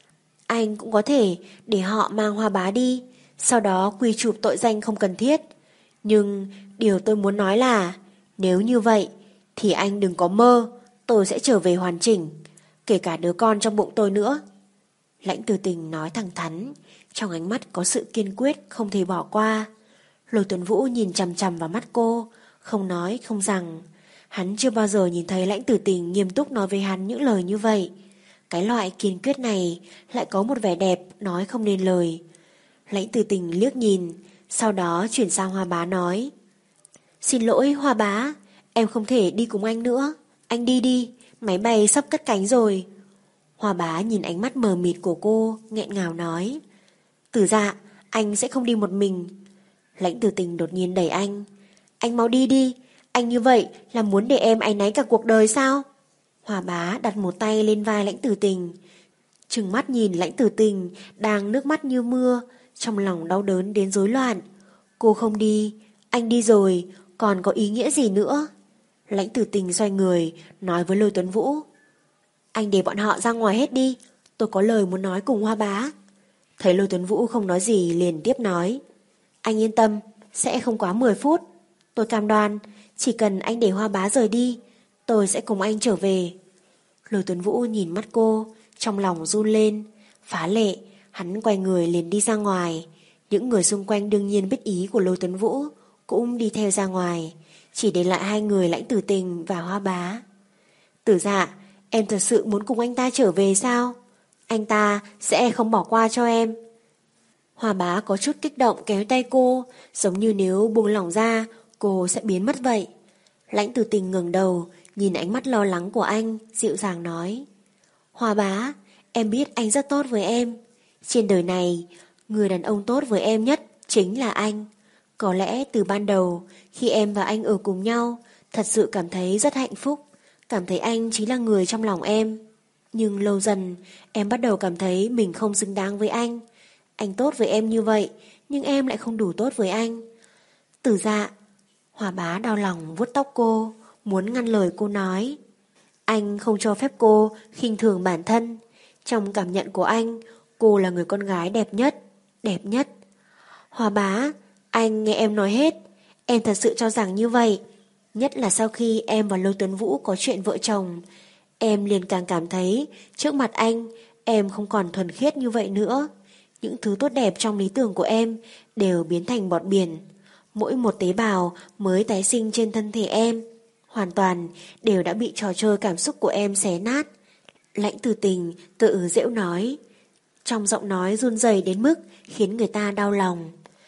anh cũng có thể để họ mang Hoa Bá đi, sau đó quy chụp tội danh không cần thiết. Nhưng điều tôi muốn nói là, nếu như vậy thì anh đừng có mơ tôi sẽ trở về hoàn chỉnh, kể cả đứa con trong bụng tôi nữa. Lãnh Tử Tình nói thẳng thắn, trong ánh mắt có sự kiên quyết không thể bỏ qua. Lôi Tuấn Vũ nhìn chằm chằm vào mắt cô, không nói không rằng. Hắn chưa bao giờ nhìn thấy Lãnh Tử Tình nghiêm túc nói với hắn những lời như vậy. Cái loại kiên quyết này lại có một vẻ đẹp nói không nên lời. Lãnh Tử Tình liếc nhìn, sau đó chuyển sang Hoa Bá nói: Xin lỗi Hoa Bá, em không thể đi cùng anh nữa. Anh đi đi, máy bay sắp cất cánh rồi. Hoa Bá nhìn ánh mắt mờ mịt của cô, nghẹn ngào nói: Tử Dạ, anh sẽ không đi một mình. Lãnh Tử Tình đột nhiên đẩy anh: Anh mau đi đi, anh như vậy là muốn để em áy náy cả cuộc đời sao? Hoa Bá đặt một tay lên vai Lãnh Tử Tình, trừng mắt nhìn Lãnh Tử Tình đang nước mắt như mưa, trong lòng đau đớn đến rối loạn. Cô không đi, anh đi rồi, còn có ý nghĩa gì nữa? Lãnh Tử Tình xoay người, nói với Lôi Tuấn Vũ: Anh để bọn họ ra ngoài hết đi, tôi có lời muốn nói cùng Hoa Bá. Thấy Lôi Tuấn Vũ không nói gì liền tiếp nói: Anh yên tâm, sẽ không quá mười phút. Tôi cam đoan, chỉ cần anh để Hoa Bá rời đi, tôi sẽ cùng anh trở về. Lôi Tuấn Vũ nhìn mắt cô, trong lòng run lên. Phá lệ, hắn quay người liền đi ra ngoài. Những người xung quanh đương nhiên biết ý của Lôi Tuấn Vũ, cũng đi theo ra ngoài, chỉ để lại hai người Lãnh Tử Tình và Hoa Bá. Tử Dạ, em thật sự muốn cùng anh ta trở về sao? Anh ta sẽ không bỏ qua cho em. Hoa Bá có chút kích động kéo tay cô, giống như nếu buông lỏng ra, cô sẽ biến mất vậy. Lãnh Tử Tình ngẩng đầu, nhìn ánh mắt lo lắng của anh, dịu dàng nói: Hoa Bá, em biết anh rất tốt với em. Trên đời này, người đàn ông tốt với em nhất chính là anh. Có lẽ từ ban đầu, khi em và anh ở cùng nhau, thật sự cảm thấy rất hạnh phúc, cảm thấy anh chính là người trong lòng em. Nhưng lâu dần, em bắt đầu cảm thấy mình không xứng đáng với anh. Anh tốt với em như vậy, nhưng em lại không đủ tốt với anh. Tử Dạ. Hoa Bá đau lòng vuốt tóc cô, muốn ngăn lời cô nói. Anh không cho phép cô khinh thường bản thân. Trong cảm nhận của anh, cô là người con gái đẹp nhất, đẹp nhất. Hoa Bá, anh nghe em nói hết. Em thật sự cho rằng như vậy. Nhất là sau khi em và Lôi Tuấn Vũ có chuyện vợ chồng, em liền càng cảm thấy trước mặt anh, em không còn thuần khiết như vậy nữa. Những thứ tốt đẹp trong lý tưởng của em đều biến thành bọt biển. Mỗi một tế bào mới tái sinh trên thân thể em hoàn toàn đều đã bị trò chơi cảm xúc của em xé nát. Lãnh Tử Tình tự giễu nói, trong giọng nói run rẩy đến mức khiến người ta đau lòng.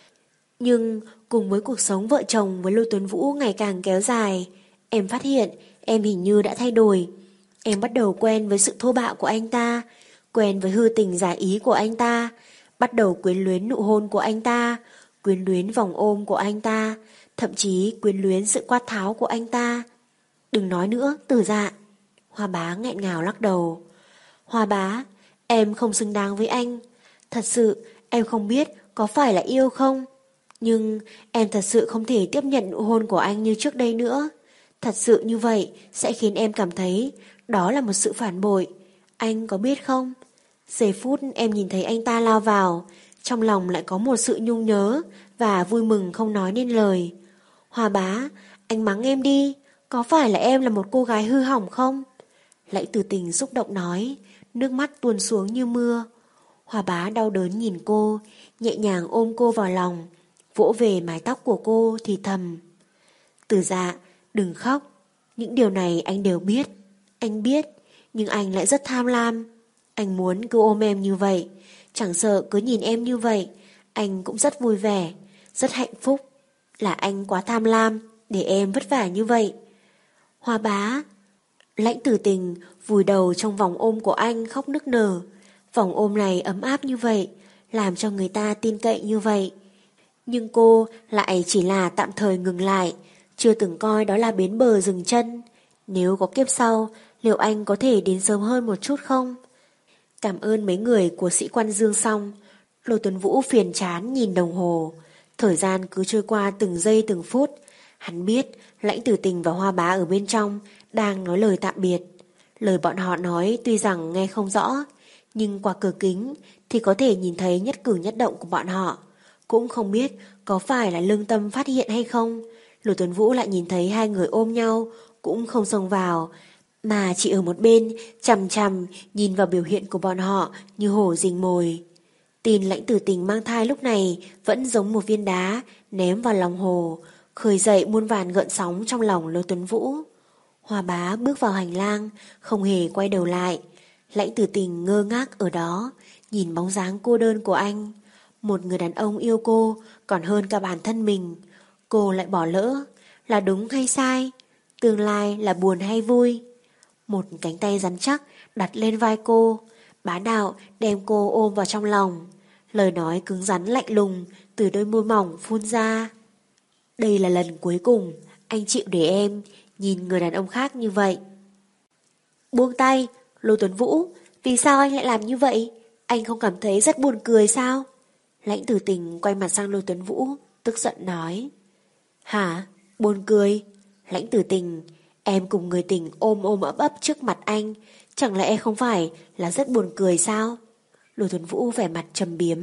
Nhưng cùng với cuộc sống vợ chồng với Lôi Tuấn Vũ ngày càng kéo dài, em phát hiện em hình như đã thay đổi. Em bắt đầu quen với sự thô bạo của anh ta, quen với hư tình giả ý của anh ta, bắt đầu quyến luyến nụ hôn của anh ta, quyến luyến vòng ôm của anh ta, thậm chí quyến luyến sự quát tháo của anh ta. Đừng nói nữa, Tử Dạ. Hoa Bá nghẹn ngào lắc đầu. Hoa Bá, em không xứng đáng với anh. Thật sự em không biết có phải là yêu không, nhưng em thật sự không thể tiếp nhận nụ hôn của anh như trước đây nữa. Thật sự như vậy sẽ khiến em cảm thấy đó là một sự phản bội. Anh có biết không? Giây phút em nhìn thấy anh ta lao vào, trong lòng lại có một sự nhung nhớ và vui mừng không nói nên lời. Hoa Bá, anh mắng em đi, có phải là em là một cô gái hư hỏng không? Lãnh Tử Tình xúc động nói, nước mắt tuôn xuống như mưa. Hoa Bá đau đớn nhìn cô, nhẹ nhàng ôm cô vào lòng, vỗ về mái tóc của cô thì thầm. Tử Dạ, đừng khóc. Những điều này anh đều biết. Anh biết, nhưng anh lại rất tham lam. Anh muốn cứ ôm em như vậy, chẳng sợ cứ nhìn em như vậy, anh cũng rất vui vẻ, rất hạnh phúc. Là anh quá tham lam để em vất vả như vậy. Hoa Bá. Lãnh Tử Tình vùi đầu trong vòng ôm của anh khóc nức nở. Vòng ôm này ấm áp như vậy, làm cho người ta tin cậy như vậy. Nhưng cô lại chỉ là tạm thời ngừng lại, chưa từng coi đó là bến bờ dừng chân. Nếu có kiếp sau, liệu anh có thể đến sớm hơn một chút không? Cảm ơn mấy người của sĩ quan Dương xong, Lôi Tuấn Vũ phiền chán nhìn đồng hồ. Thời gian cứ trôi qua từng giây từng phút. Hắn biết Lãnh Tử Tình và Hoa Bá ở bên trong đang nói lời tạm biệt. Lời bọn họ nói tuy rằng nghe không rõ, nhưng qua cửa kính thì có thể nhìn thấy nhất cử nhất động của bọn họ. Cũng không biết có phải là lương tâm phát hiện hay không, Lô Tuấn Vũ lại nhìn thấy hai người ôm nhau, cũng không xông vào, mà chỉ ở một bên chằm chằm nhìn vào biểu hiện của bọn họ như hổ rình mồi. Tin Lãnh Tử Tình mang thai lúc này vẫn giống một viên đá ném vào lòng hồ, khơi dậy muôn vàn gợn sóng trong lòng Lô Tuấn Vũ. Hoa Bá bước vào hành lang, không hề quay đầu lại. Lãnh Tử Tình ngơ ngác ở đó, nhìn bóng dáng cô đơn của anh. Một người đàn ông yêu cô còn hơn cả bản thân mình, cô lại bỏ lỡ, là đúng hay sai? Tương lai là buồn hay vui? Một cánh tay rắn chắc đặt lên vai cô, Bá Đạo đem cô ôm vào trong lòng. Lời nói cứng rắn lạnh lùng từ đôi môi mỏng phun ra. Đây là lần cuối cùng anh chịu để em nhìn người đàn ông khác như vậy. Buông tay, Lô Tuấn Vũ, vì sao anh lại làm như vậy? Anh không cảm thấy rất buồn cười sao? Lãnh Tử Tình quay mặt sang Lô Tuấn Vũ, tức giận nói. Hả? Buồn cười? Lãnh Tử Tình, em cùng người tình ôm ôm ấp ấp trước mặt anh, chẳng lẽ không phải là rất buồn cười sao? Lô Tuấn Vũ vẻ mặt trầm biếm.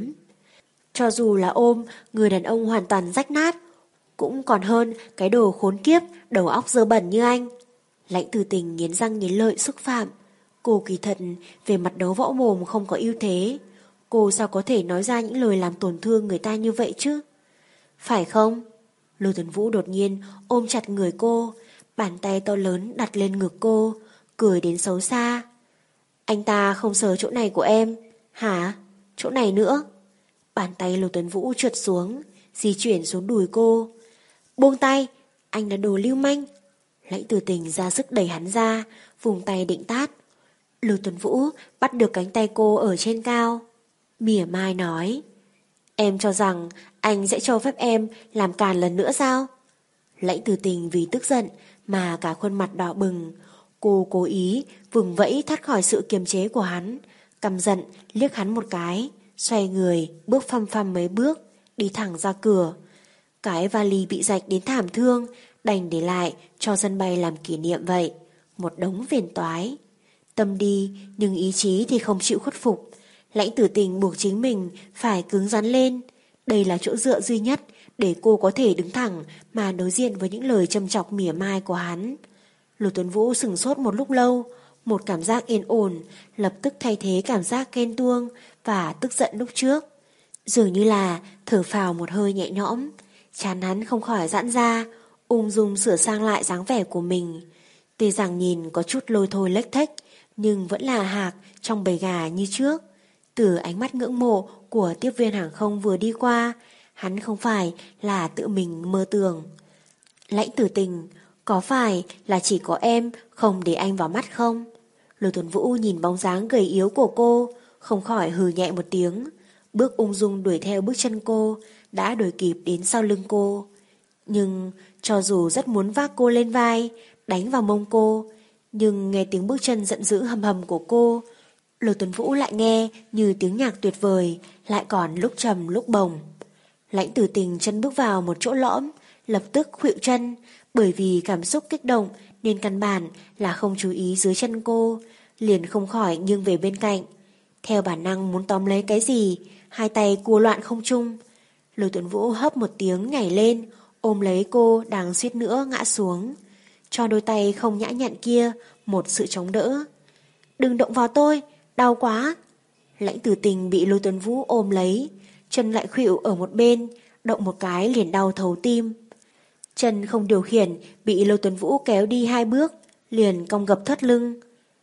Cho dù là ôm người đàn ông hoàn toàn rách nát, cũng còn hơn cái đồ khốn kiếp, đầu óc dơ bẩn như anh. Lãnh Tử Tình nghiến răng nghiến lợi xúc phạm. Cô kỳ thật về mặt đấu võ mồm không có ưu thế. Cô sao có thể nói ra những lời làm tổn thương người ta như vậy chứ? Phải không? Lô Tuấn Vũ đột nhiên ôm chặt người cô, bàn tay to lớn đặt lên ngực cô, cười đến xấu xa. Anh ta không sờ chỗ này của em. Hả? Chỗ này nữa? Bàn tay Lô Tuấn Vũ trượt xuống, di chuyển xuống đùi cô. Buông tay, anh là đồ lưu manh. Lãnh Tử Tình ra sức đẩy hắn ra, vùng tay định tát. Lô Tuấn Vũ bắt được cánh tay cô ở trên cao, mỉa mai nói. Em cho rằng anh sẽ cho phép em làm càn lần nữa sao? Lãnh Tử Tình vì tức giận mà cả khuôn mặt đỏ bừng. Cô cố ý vùng vẫy thoát khỏi sự kiềm chế của hắn, căm giận liếc hắn một cái, xoay người bước phăm phăm mấy bước, đi thẳng ra cửa. Cái vali bị rạch đến thảm thương, đành để lại cho sân bay làm kỷ niệm vậy. Một đống phiền toái. Tâm đi nhưng ý chí thì không chịu khuất phục. Lãnh Tử Tình buộc chính mình phải cứng rắn lên. Đây là chỗ dựa duy nhất để cô có thể đứng thẳng mà đối diện với những lời châm chọc mỉa mai của hắn. Lô Tuấn Vũ sửng sốt một lúc lâu, một cảm giác yên ổn lập tức thay thế cảm giác ghen tuông và tức giận lúc trước. Dường như là thở phào một hơi nhẹ nhõm, trán hắn không khỏi giãn ra, ung dung sửa sang lại dáng vẻ của mình. Tuy rằng nhìn có chút lôi thôi lếch thếch, nhưng vẫn là hạc trong bầy gà như trước. Từ ánh mắt ngưỡng mộ của tiếp viên hàng không vừa đi qua, hắn không phải là tự mình mơ tưởng. Lãnh Tử Tình, có phải là chỉ có em không để anh vào mắt không? Lô Tuấn Vũ nhìn bóng dáng gầy yếu của cô, không khỏi hừ nhẹ một tiếng, bước ung dung đuổi theo bước chân cô, đã đuổi kịp đến sau lưng cô. Nhưng cho dù rất muốn vác cô lên vai, đánh vào mông cô, nhưng nghe tiếng bước chân giận dữ hầm hầm của cô, Lô Tuấn Vũ lại nghe như tiếng nhạc tuyệt vời, lại còn lúc trầm lúc bồng. Lãnh Tử Tình chân bước vào một chỗ lõm, lập tức khuỵu chân, bởi vì cảm xúc kích động nên căn bản là không chú ý dưới chân cô, liền không khỏi nghiêng về bên cạnh. Theo bản năng muốn tóm lấy cái gì, hai tay cua loạn không trung. Lô Tuấn Vũ hấp một tiếng nhảy lên, ôm lấy cô đang suýt nữa ngã xuống, cho đôi tay không nhã nhặn kia một sự chống đỡ. Đừng động vào tôi, đau quá. Lãnh Tử Tình bị Lô Tuấn Vũ ôm lấy, chân lại khuỵu ở một bên, động một cái liền đau thấu tim. Chân không điều khiển bị Lô Tuấn Vũ kéo đi hai bước, liền cong gập thắt lưng.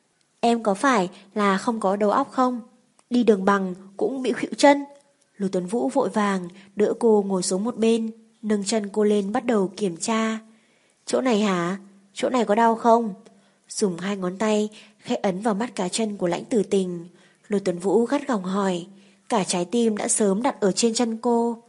Em có phải là không có đầu óc không? Đi đường bằng cũng bị khuỵu chân. Lô Tuấn Vũ vội vàng đỡ cô ngồi xuống một bên, nâng chân cô lên bắt đầu kiểm tra. Chỗ này hả? Chỗ này có đau không? Dùng hai ngón tay khẽ ấn vào mắt cá chân của Lãnh Tử Tình. Lô Tuấn Vũ gắt gỏng hỏi, cả trái tim đã sớm đặt ở trên chân cô.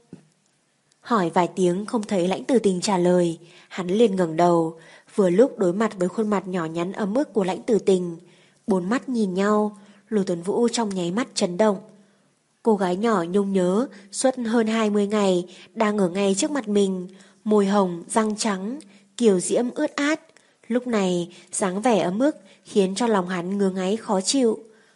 Hỏi vài tiếng không thấy Lãnh Tử Tình trả lời, hắn liền ngẩng đầu, vừa lúc đối mặt với khuôn mặt nhỏ nhắn ấm ức của Lãnh Tử Tình. Bốn mắt nhìn nhau, Lô Tuấn Vũ trong nháy mắt chấn động. Cô gái nhỏ nhung nhớ suốt hơn hai mươi ngày đang ở ngay trước mặt mình, môi hồng, răng trắng, kiều diễm ướt át. Lúc này dáng vẻ ấm ức khiến cho lòng hắn ngứa ngáy khó chịu.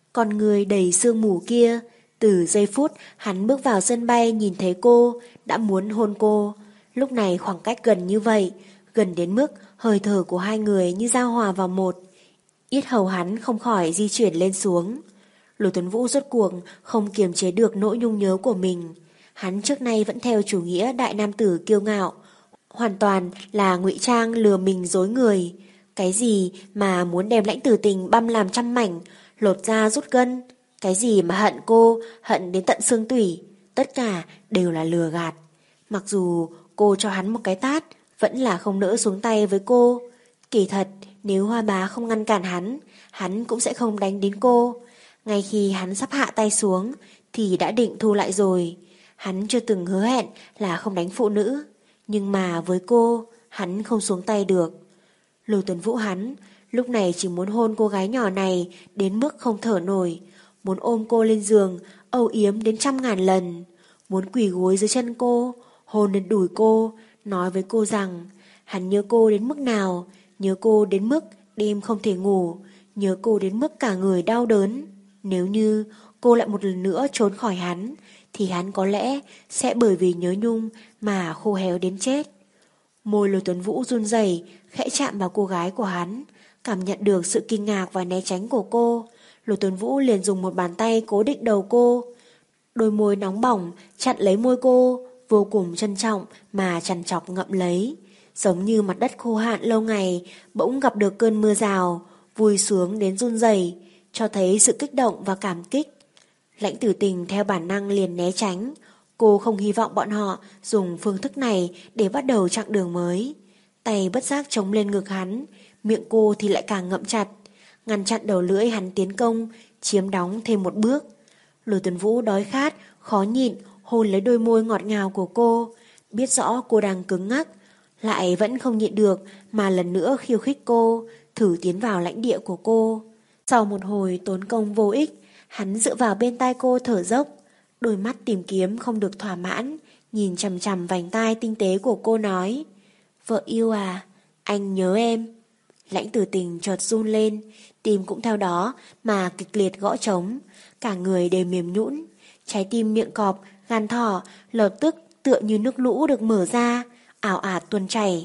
Con người đầy sương mù kia, từ giây phút hắn bước vào sân bay nhìn thấy cô, đã muốn hôn cô. Lúc này khoảng cách gần như vậy, gần đến mức hơi thở của hai người như giao hòa vào một. Yết hầu hắn không khỏi di chuyển lên xuống. Lô Tuấn Vũ rốt cuộc không kiềm chế được nỗi nhung nhớ của mình. Hắn trước nay vẫn theo chủ nghĩa đại nam tử kiêu ngạo, hoàn toàn là ngụy trang lừa mình dối người. Cái gì mà muốn đem Lãnh Tử Tình băm làm trăm mảnh, lột da rút gân, cái gì mà hận cô, hận đến tận xương tủy, tất cả đều là lừa gạt. Mặc dù cô cho hắn một cái tát, vẫn là không nỡ xuống tay với cô. Kỳ thật, nếu Hoa Bá không ngăn cản hắn, hắn cũng sẽ không đánh đến cô. Ngay khi hắn sắp hạ tay xuống, thì đã định thu lại rồi. Hắn chưa từng hứa hẹn là không đánh phụ nữ, nhưng mà với cô, hắn không xuống tay được. Lô Tuấn Vũ hắn, lúc này chỉ muốn hôn cô gái nhỏ này đến mức không thở nổi, muốn ôm cô lên giường, âu yếm đến trăm ngàn lần, muốn quỳ gối dưới chân cô, hôn lên đùi cô, nói với cô rằng hắn nhớ cô đến mức nào, nhớ cô đến mức đêm không thể ngủ, nhớ cô đến mức cả người đau đớn. Nếu như cô lại một lần nữa trốn khỏi hắn, thì hắn có lẽ sẽ bởi vì nhớ nhung mà khô héo đến chết. Môi Lô Tuấn Vũ run rẩy, khẽ chạm vào cô gái của hắn, cảm nhận được sự kinh ngạc và né tránh của cô. Lô Tuấn Vũ liền dùng một bàn tay cố định đầu cô. Đôi môi nóng bỏng chặn lấy môi cô, vô cùng trân trọng mà trằn trọc ngậm lấy. Giống như mặt đất khô hạn lâu ngày bỗng gặp được cơn mưa rào, vui sướng đến run rẩy, cho thấy sự kích động và cảm kích. Lãnh Tử Tình theo bản năng liền né tránh. Cô không hy vọng bọn họ dùng phương thức này để bắt đầu chặng đường mới. Tay bất giác chống lên ngực hắn, miệng cô thì lại càng ngậm chặt, ngăn chặn đầu lưỡi hắn tiến công, chiếm đóng thêm một bước. Lô Tuấn Vũ đói khát, khó nhịn, hôn lấy đôi môi ngọt ngào của cô, biết rõ cô đang cứng ngắc, lại vẫn không nhịn được mà lần nữa khiêu khích cô, thử tiến vào lãnh địa của cô. Sau một hồi tốn công vô ích, hắn dựa vào bên tai cô thở dốc, đôi mắt tìm kiếm không được thỏa mãn, nhìn chằm chằm vành tai tinh tế của cô nói: "Vợ yêu à, anh nhớ em." Lãnh Tử Tình chợt run lên, tim cũng theo đó mà kịch liệt gõ trống, cả người đều mềm nhũn, trái tim miệng cọp, gan thỏ lập tức tựa như nước lũ được mở ra, ảo ạt tuôn chảy.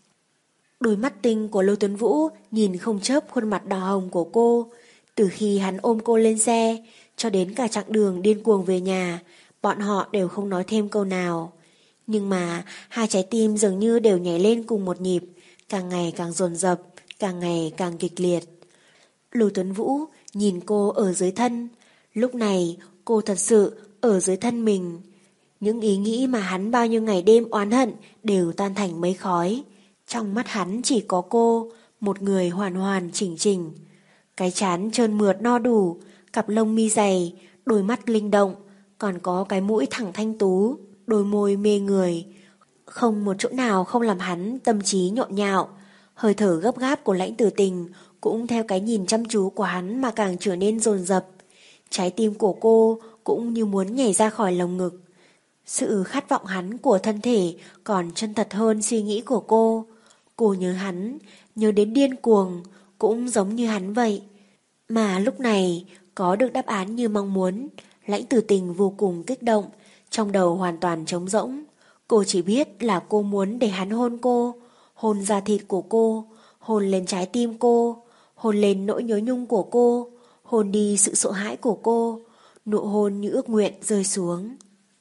Đôi mắt tinh của Lô Tuấn Vũ nhìn không chớp khuôn mặt đỏ hồng của cô. Từ khi hắn ôm cô lên xe, cho đến cả chặng đường điên cuồng về nhà, bọn họ đều không nói thêm câu nào. Nhưng mà hai trái tim dường như đều nhảy lên cùng một nhịp, càng ngày càng dồn dập, càng ngày càng kịch liệt. Lô Tuấn Vũ nhìn cô ở dưới thân. Lúc này cô thật sự ở dưới thân mình. Những ý nghĩ mà hắn bao nhiêu ngày đêm oán hận đều tan thành mây khói. Trong mắt hắn chỉ có cô, một người hoàn hoàn chỉnh chỉnh. Cái trán trơn mượt no đủ, cặp lông mi dày, đôi mắt linh động, còn có cái mũi thẳng thanh tú, đôi môi mê người. Không một chỗ nào không làm hắn tâm trí nhộn nhạo. Hơi thở gấp gáp của Lãnh Tử Tình cũng theo cái nhìn chăm chú của hắn mà càng trở nên dồn dập. Trái tim của cô cũng như muốn nhảy ra khỏi lồng ngực. Sự khát vọng hắn của thân thể còn chân thật hơn suy nghĩ của cô. Cô nhớ hắn, nhớ đến điên cuồng, cũng giống như hắn vậy. Mà lúc này có được đáp án như mong muốn, Lãnh Tử Tình vô cùng kích động, trong đầu hoàn toàn trống rỗng. Cô chỉ biết là cô muốn để hắn hôn cô, hôn da thịt của cô, hôn lên trái tim cô, hôn lên nỗi nhớ nhung của cô, hôn đi sự sợ hãi của cô, nụ hôn như ước nguyện rơi xuống.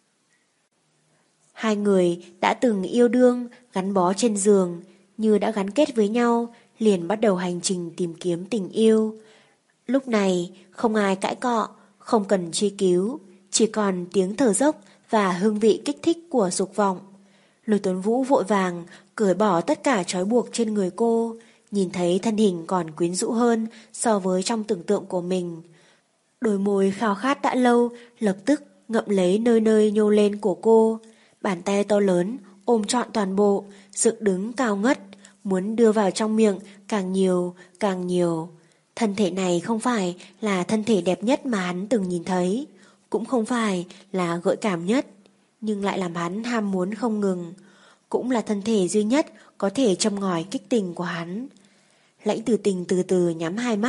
Hai người đã từng yêu đương, gắn bó trên giường, như đã gắn kết với nhau, liền bắt đầu hành trình tìm kiếm tình yêu. Lúc này không ai cãi cọ, không cần truy cứu, chỉ còn tiếng thở dốc và hương vị kích thích của dục vọng. Lôi Tuấn Vũ vội vàng cởi bỏ tất cả trói buộc trên người cô, nhìn thấy thân hình còn quyến rũ hơn so với trong tưởng tượng của mình. Đôi môi khao khát đã lâu lập tức ngậm lấy nơi nơi nhô lên của cô, bàn tay to lớn ôm trọn toàn bộ, dựng đứng cao ngất, muốn đưa vào trong miệng càng nhiều, càng nhiều. Thân thể này không phải là thân thể đẹp nhất mà hắn từng nhìn thấy, cũng không phải là gợi cảm nhất, nhưng lại làm hắn ham muốn không ngừng, cũng là thân thể duy nhất có thể châm ngòi kích tình của hắn. Lãnh Tử Tình từ từ nhắm hai mắt,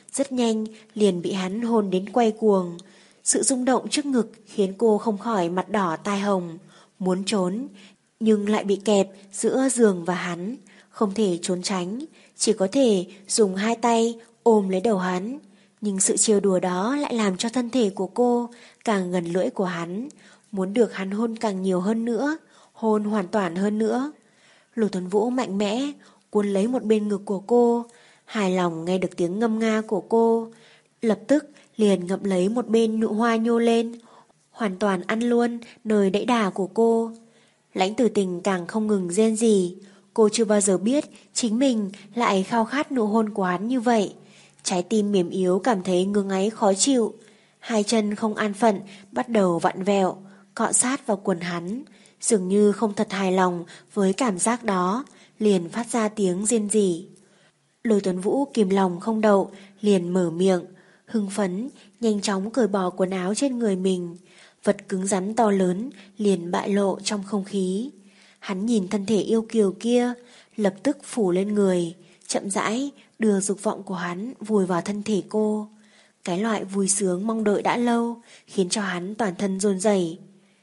rất nhanh liền bị hắn hôn đến quay cuồng. Sự rung động trước ngực khiến cô không khỏi mặt đỏ tai hồng, muốn trốn, nhưng lại bị kẹp giữa giường và hắn, không thể trốn tránh, chỉ có thể dùng hai tay ôm lấy đầu hắn. Nhưng sự trêu đùa đó lại làm cho thân thể của cô càng gần lưỡi của hắn, muốn được hắn hôn càng nhiều hơn nữa, hôn hoàn toàn hơn nữa. Lô Tuấn Vũ mạnh mẽ cuốn lấy một bên ngực của cô, hài lòng nghe được tiếng ngâm nga của cô, lập tức liền ngậm lấy một bên nụ hoa nhô lên, hoàn toàn ăn luôn nơi đẫy đà của cô. Lãnh Tử Tình càng không ngừng rên rỉ, cô chưa bao giờ biết chính mình lại khao khát nụ hôn của hắn như vậy. Trái tim mềm yếu cảm thấy ngứa ngáy khó chịu, hai chân không an phận bắt đầu vặn vẹo, cọ sát vào quần hắn, dường như không thật hài lòng với cảm giác đó, liền phát ra tiếng rên rỉ. Lôi Tuấn Vũ kìm lòng không đậu, liền mở miệng, hưng phấn, nhanh chóng cởi bỏ quần áo trên người mình. Vật cứng rắn to lớn liền bại lộ trong không khí. Hắn nhìn thân thể yêu kiều kia, lập tức phủ lên người, chậm rãi đưa dục vọng của hắn vùi vào thân thể cô. Cái loại vui sướng mong đợi đã lâu khiến cho hắn toàn thân run rẩy.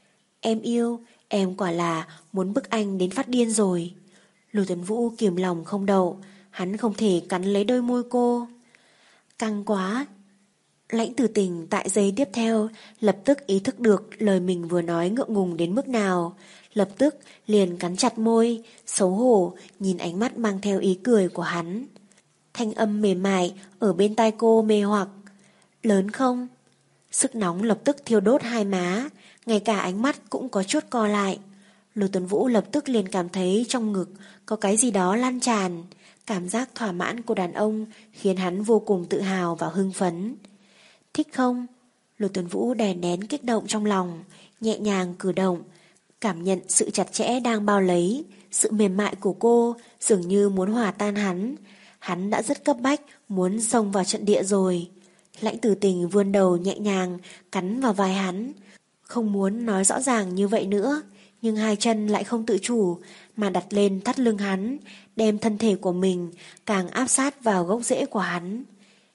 Em yêu, em quả là muốn bức anh đến phát điên rồi. Lôi Tuấn Vũ kiềm lòng không đậu, hắn không thể cắn lấy đôi môi cô. Căng quá. Lãnh Tử Tình tại giây tiếp theo lập tức ý thức được lời mình vừa nói ngượng ngùng đến mức nào, lập tức liền cắn chặt môi, xấu hổ nhìn ánh mắt mang theo ý cười của hắn. Thanh âm mềm mại ở bên tai cô mê hoặc. Lớn không? Sức nóng lập tức thiêu đốt hai má, ngay cả ánh mắt cũng có chút co lại. Lô Tuấn Vũ lập tức liền cảm thấy trong ngực có cái gì đó lan tràn. Cảm giác thỏa mãn của đàn ông khiến hắn vô cùng tự hào và hưng phấn. Thích không? Lô Tuấn Vũ đè nén kích động trong lòng, nhẹ nhàng cử động, cảm nhận sự chặt chẽ đang bao lấy. Sự mềm mại của cô dường như muốn hòa tan hắn. Hắn đã rất cấp bách muốn xông vào trận địa rồi. Lãnh Tử Tình vươn đầu nhẹ nhàng cắn vào vai hắn, không muốn nói rõ ràng như vậy nữa, nhưng hai chân lại không tự chủ mà đặt lên thắt lưng hắn, đem thân thể của mình càng áp sát vào gốc rễ của hắn.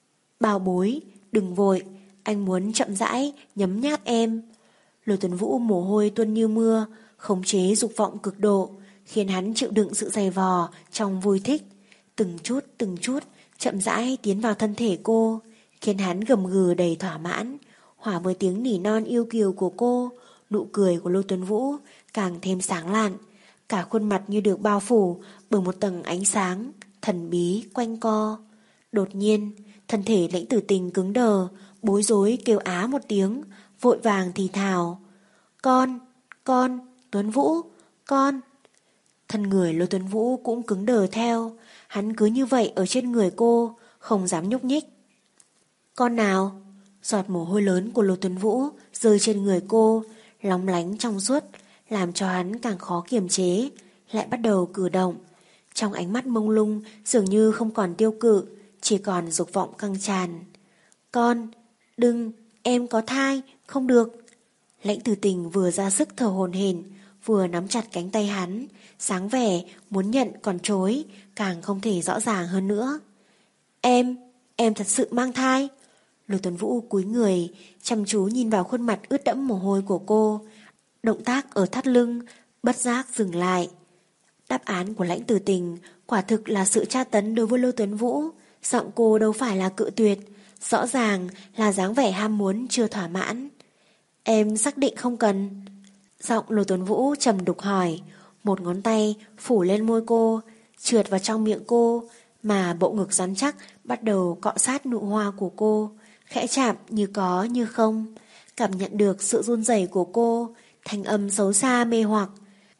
Bảo bối, đừng vội, anh muốn chậm rãi nhấm nháp em. Lôi Tuấn Vũ mồ hôi tuôn như mưa, khống chế dục vọng cực độ, khiến hắn chịu đựng sự dày vò trong vui thích, từng chút từng chút chậm rãi tiến vào thân thể cô, khiến hắn gầm gừ đầy thỏa mãn, hòa với tiếng nỉ non yêu kiều của cô. Nụ cười của Lô Tuấn Vũ càng thêm sáng lạn, cả khuôn mặt như được bao phủ bởi một tầng ánh sáng thần bí quanh co. Đột nhiên, thân thể Lãnh Tử Tình cứng đờ, bối rối kêu á một tiếng, vội vàng thì thào. Con, con, Tuấn Vũ, con. Thân người Lô Tuấn Vũ cũng cứng đờ theo, hắn cứ như vậy ở trên người cô, không dám nhúc nhích. Con nào? Giọt mồ hôi lớn của Lô Tuấn Vũ rơi trên người cô, lóng lánh trong suốt, làm cho hắn càng khó kiềm chế, lại bắt đầu cử động. Trong ánh mắt mông lung dường như không còn tiêu cự, chỉ còn dục vọng căng tràn. Con, đừng, em có thai, không được. Lãnh Tử Tình vừa ra sức thở hổn hển, vừa nắm chặt cánh tay hắn, sáng vẻ muốn nhận còn chối, càng không thể rõ ràng hơn nữa. Em, em thật sự mang thai. Lô Tuấn Vũ cúi người, chăm chú nhìn vào khuôn mặt ướt đẫm mồ hôi của cô. Động tác ở thắt lưng bất giác dừng lại. Đáp án của Lãnh Tử Tình quả thực là sự tra tấn đối với Lô Tuấn Vũ. Giọng cô đâu phải là cự tuyệt, rõ ràng là dáng vẻ ham muốn chưa thỏa mãn. Em xác định không cần. Giọng Lô Tuấn Vũ trầm đục hỏi, một ngón tay phủ lên môi cô, trượt vào trong miệng cô, mà bộ ngực rắn chắc bắt đầu cọ sát nụ hoa của cô, khẽ chạm như có như không. Cảm nhận được sự run rẩy của cô, thanh âm xấu xa mê hoặc.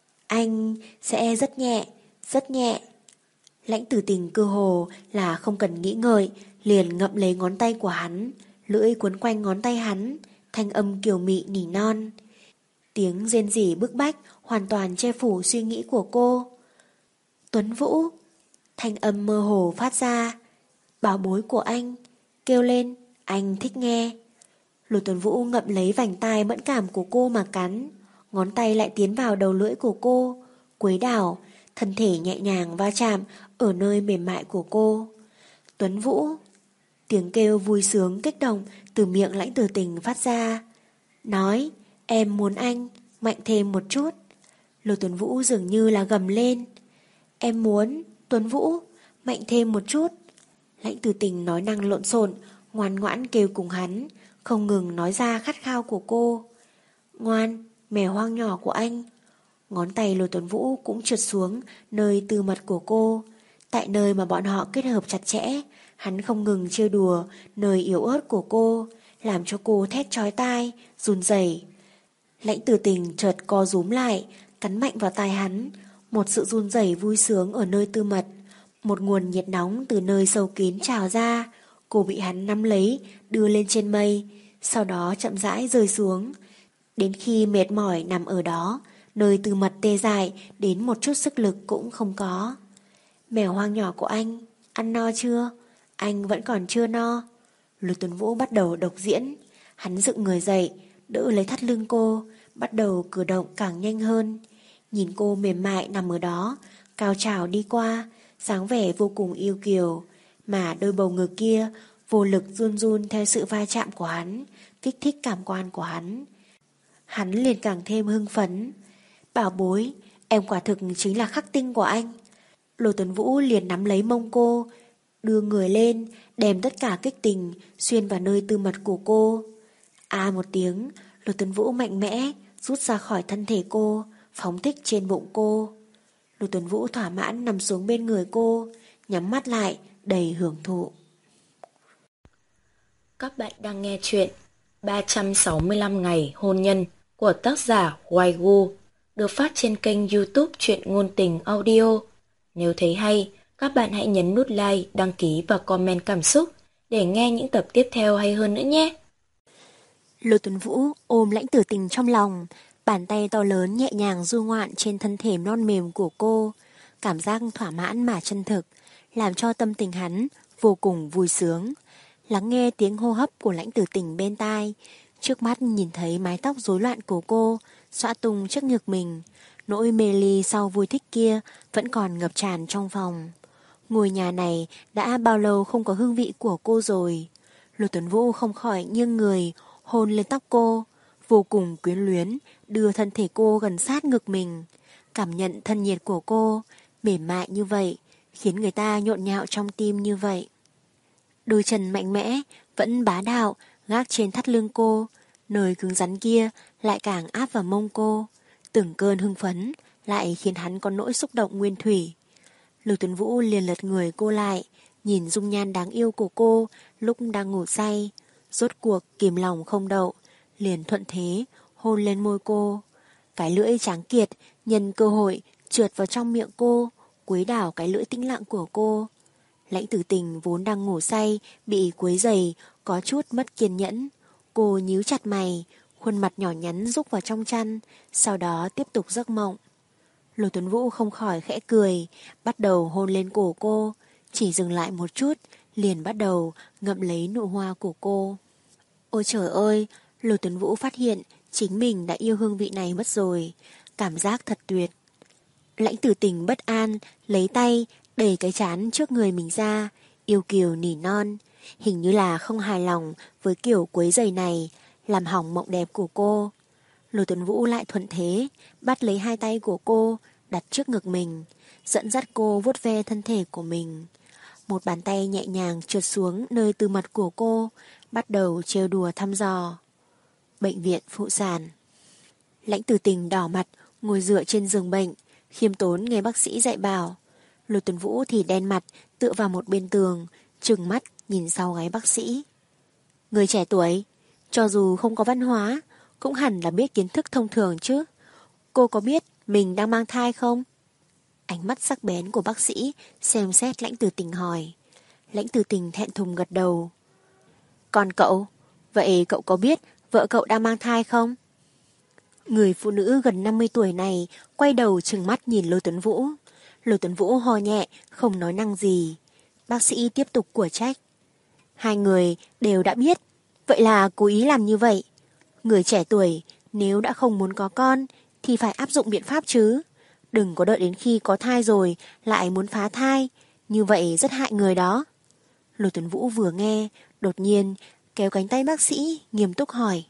Anh sẽ rất nhẹ, rất nhẹ. Lãnh Tử Tình cơ hồ là không cần nghĩ ngợi, liền ngậm lấy ngón tay của hắn, lưỡi cuốn quanh ngón tay hắn, thanh âm kiều mị nỉ non. Tiếng rên rỉ bức bách hoàn toàn che phủ suy nghĩ của cô. Tuấn Vũ, thanh âm mơ hồ phát ra. Bảo bối của anh, kêu lên, anh thích nghe. Lô Tuấn Vũ ngậm lấy vành tai mẫn cảm của cô mà cắn, ngón tay lại tiến vào đầu lưỡi của cô, quấy đảo, thân thể nhẹ nhàng va chạm ở nơi mềm mại của cô. Tuấn Vũ, Tiếng kêu vui sướng kích động từ miệng Lãnh Tử Tình phát ra. Nói, em muốn anh, mạnh thêm một chút. Lô Tuấn Vũ dường như là gầm lên. Em muốn, Tuấn Vũ, mạnh thêm một chút. Lãnh Tử Tình nói năng lộn xộn, ngoan ngoãn kêu cùng hắn, không ngừng nói ra khát khao của cô. Ngoan, mèo hoang nhỏ của anh. Ngón tay Lô Tuấn Vũ cũng trượt xuống nơi tư mật của cô. Tại nơi mà bọn họ kết hợp chặt chẽ, hắn không ngừng trêu đùa nơi yếu ớt của cô, làm cho cô thét chói tai, run rẩy. Lãnh Tử Tình chợt co rúm lại, cắn mạnh vào tai hắn, một sự run rẩy vui sướng ở nơi tư mật, một nguồn nhiệt nóng từ nơi sâu kín trào ra. Cô bị hắn nắm lấy, đưa lên trên mây, sau đó chậm rãi rơi xuống. Đến khi mệt mỏi nằm ở đó, nơi tư mật tê dại đến một chút sức lực cũng không có. Mèo hoang nhỏ của anh, ăn no chưa? Anh vẫn còn chưa no. Lô Tuấn Vũ bắt đầu độc diễn. Hắn dựng người dậy, đỡ lấy thắt lưng cô, bắt đầu cử động càng nhanh hơn. Nhìn cô mềm mại nằm ở đó, cao trào đi qua, dáng vẻ vô cùng yêu kiều, mà đôi bầu ngực kia vô lực run run theo sự va chạm của hắn, kích thích cảm quan của hắn. Hắn liền càng thêm hưng phấn. Bảo bối, em quả thực chính là khắc tinh của anh. Lô Tuấn Vũ liền nắm lấy mông cô, đưa người lên, đem tất cả kích tình xuyên vào nơi tư mật của cô. À một tiếng, Lô Tuấn Vũ mạnh mẽ rút ra khỏi thân thể cô, phóng thích trên bụng cô. Lô Tuấn Vũ thỏa mãn nằm xuống bên người cô, nhắm mắt lại, đầy hưởng thụ. Các bạn đang nghe chuyện ba trăm sáu mươi lăm ngày hôn nhân của tác giả Waigu, được phát trên kênh YouTube Truyện Ngôn Tình Audio. Nếu thấy hay, các bạn hãy nhấn nút like, đăng ký và comment cảm xúc để nghe những tập tiếp theo hay hơn nữa nhé. Lô Tuấn Vũ ôm Lãnh Tử Tình trong lòng, bàn tay to lớn nhẹ nhàng du ngoạn trên thân thể non mềm của cô. Cảm giác thỏa mãn mà chân thực, làm cho tâm tình hắn vô cùng vui sướng. Lắng nghe tiếng hô hấp của Lãnh Tử Tình bên tai, trước mắt nhìn thấy mái tóc rối loạn của cô xõa tung trước ngực mình. Nỗi mê ly sau vui thích kia vẫn còn ngập tràn trong phòng. Ngôi nhà này đã bao lâu không có hương vị của cô rồi. Lô Tuấn Vũ không khỏi nghiêng người, hôn lên tóc cô, vô cùng quyến luyến, đưa thân thể cô gần sát ngực mình. Cảm nhận thân nhiệt của cô, mềm mại như vậy, khiến người ta nhộn nhạo trong tim như vậy. Đôi chân mạnh mẽ, vẫn bá đạo, gác trên thắt lưng cô, nơi cứng rắn kia lại càng áp vào mông cô. Từng cơn hưng phấn lại khiến hắn có nỗi xúc động nguyên thủy. Lô Tuấn Vũ liền lật người cô lại, nhìn dung nhan đáng yêu của cô lúc đang ngủ say. Rốt cuộc kìm lòng không đậu, liền thuận thế hôn lên môi cô. Cái lưỡi tráng kiệt nhân cơ hội trượt vào trong miệng cô, quấy đảo cái lưỡi tĩnh lặng của cô. Lãnh Tử Tình vốn đang ngủ say, bị quấy rầy, có chút mất kiên nhẫn. Cô nhíu chặt mày, khuôn mặt nhỏ nhắn rúc vào trong chăn, sau đó tiếp tục giấc mộng. Lô Tuấn Vũ không khỏi khẽ cười, bắt đầu hôn lên cổ cô, chỉ dừng lại một chút, liền bắt đầu ngậm lấy nụ hoa của cô. Ôi trời ơi, Lô Tuấn Vũ phát hiện chính mình đã yêu hương vị này mất rồi, cảm giác thật tuyệt. Lãnh Tử Tình bất an, lấy tay đẩy cái trán trước người mình ra, yêu kiều nỉ non, hình như là không hài lòng với kiểu quấy giày này, làm hỏng mộng đẹp của cô. Lô Tuấn Vũ lại thuận thế, bắt lấy hai tay của cô, đặt trước ngực mình, dẫn dắt cô vuốt ve thân thể của mình. Một bàn tay nhẹ nhàng trượt xuống nơi tư mật của cô, bắt đầu trêu đùa thăm dò. Bệnh viện phụ sản. Lãnh Tử Tình đỏ mặt, ngồi dựa trên giường bệnh, khiêm tốn nghe bác sĩ dạy bảo. Lô Tuấn Vũ thì đen mặt, tựa vào một bên tường, trừng mắt nhìn sau gáy bác sĩ. Người trẻ tuổi, cho dù không có văn hóa, cũng hẳn là biết kiến thức thông thường chứ. Cô có biết mình đang mang thai không? Ánh mắt sắc bén của bác sĩ xem xét Lãnh Tử Tình hỏi. Lãnh Tử Tình thẹn thùng gật đầu. Còn cậu, vậy cậu có biết vợ cậu đang mang thai không? Người phụ nữ gần năm mươi tuổi này quay đầu trừng mắt nhìn Lô Tuấn Vũ. Lô Tuấn Vũ ho nhẹ, không nói năng gì. Bác sĩ tiếp tục của trách. Hai người đều đã biết, vậy là cố ý làm như vậy. Người trẻ tuổi nếu đã không muốn có con thì phải áp dụng biện pháp chứ. Đừng có đợi đến khi có thai rồi lại muốn phá thai, như vậy rất hại người đó. Lôi Tuấn Vũ vừa nghe, đột nhiên kéo cánh tay bác sĩ, nghiêm túc hỏi.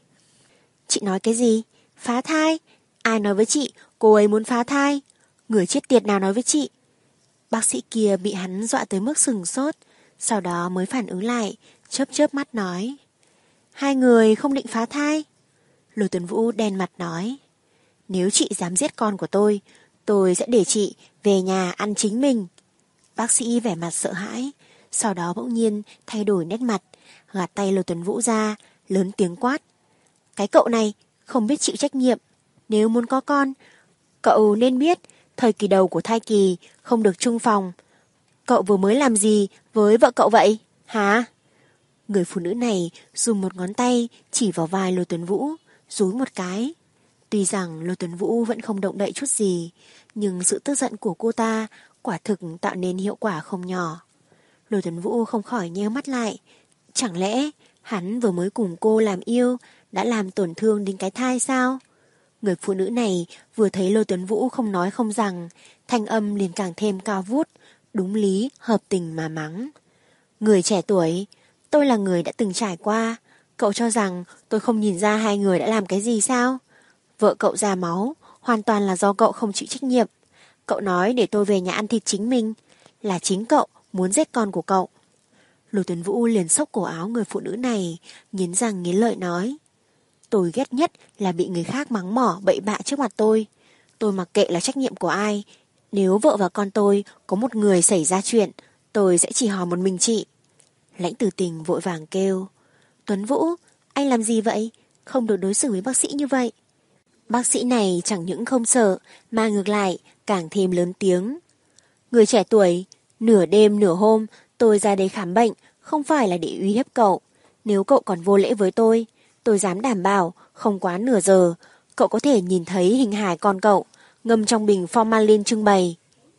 Chị nói cái gì? Phá thai? Ai nói với chị cô ấy muốn phá thai? Người chết tiệt nào nói với chị? Bác sĩ kia bị hắn dọa tới mức sừng sốt, sau đó mới phản ứng lại, chớp chớp mắt nói. Hai người không định phá thai? Lôi Tuấn Vũ đen mặt nói. Nếu chị dám giết con của tôi, tôi sẽ để chị về nhà ăn chính mình. Bác sĩ vẻ mặt sợ hãi, sau đó bỗng nhiên thay đổi nét mặt, gạt tay Lôi Tuấn Vũ ra, lớn tiếng quát. Cái cậu này không biết chịu trách nhiệm. Nếu muốn có con, cậu nên biết thời kỳ đầu của thai kỳ không được chung phòng. Cậu vừa mới làm gì với vợ cậu vậy, hả? Người phụ nữ này dùng một ngón tay chỉ vào vai Lôi Tuấn Vũ, dúi một cái. Tuy rằng Lôi Tuấn Vũ vẫn không động đậy chút gì, nhưng sự tức giận của cô ta quả thực tạo nên hiệu quả không nhỏ. Lôi Tuấn Vũ không khỏi nheo mắt lại. Chẳng lẽ hắn vừa mới cùng cô làm yêu đã làm tổn thương đến cái thai sao? Người phụ nữ này vừa thấy Lôi Tuấn Vũ không nói không rằng, thanh âm liền càng thêm cao vút, đúng lý, hợp tình mà mắng. Người trẻ tuổi, tôi là người đã từng trải qua, cậu cho rằng tôi không nhìn ra hai người đã làm cái gì sao? Vợ cậu ra máu, hoàn toàn là do cậu không chịu trách nhiệm. Cậu nói để tôi về nhà ăn thịt chính mình, là chính cậu muốn giết con của cậu. Lôi Tuấn Vũ liền xốc cổ áo người phụ nữ này, nghiến răng nghiến lợi nói. Tôi ghét nhất là bị người khác mắng mỏ bậy bạ trước mặt tôi. Tôi mặc kệ là trách nhiệm của ai. Nếu vợ và con tôi có một người xảy ra chuyện, tôi sẽ chỉ hỏi một mình chị. Lãnh Tử Tình vội vàng kêu. Tuấn Vũ, anh làm gì vậy? Không được đối xử với bác sĩ như vậy. Bác sĩ này chẳng những không sợ, mà ngược lại càng thêm lớn tiếng. Người trẻ tuổi, nửa đêm nửa hôm tôi ra đây khám bệnh, không phải là để uy hiếp cậu. Nếu cậu còn vô lễ với tôi, tôi dám đảm bảo không quá nửa giờ, cậu có thể nhìn thấy hình hài con cậu, ngâm trong bình formalin trưng bày.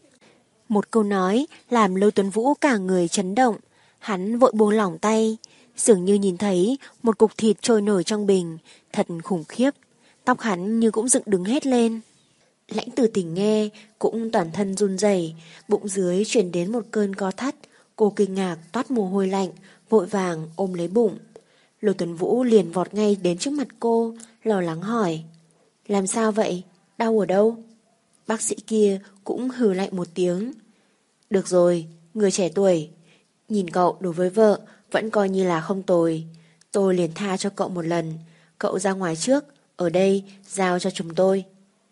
Một câu nói làm Lôi Tuấn Vũ cả người chấn động, hắn vội buông lỏng tay, dường như nhìn thấy một cục thịt trôi nổi trong bình, thật khủng khiếp. Tóc hắn như cũng dựng đứng hết lên. Lãnh Tử Tình nghe cũng toàn thân run rẩy, bụng dưới truyền đến một cơn co thắt, cô kinh ngạc toát mồ hôi lạnh, vội vàng ôm lấy bụng. Lôi Tuấn Vũ liền vọt ngay đến trước mặt cô, lo lắng hỏi. Làm sao vậy? Đau ở đâu? Bác sĩ kia cũng hừ lạnh một tiếng. Được rồi, người trẻ tuổi, nhìn cậu đối với vợ vẫn coi như là không tồi. Tôi liền tha cho cậu một lần, cậu ra ngoài trước, ở đây giao cho chúng tôi.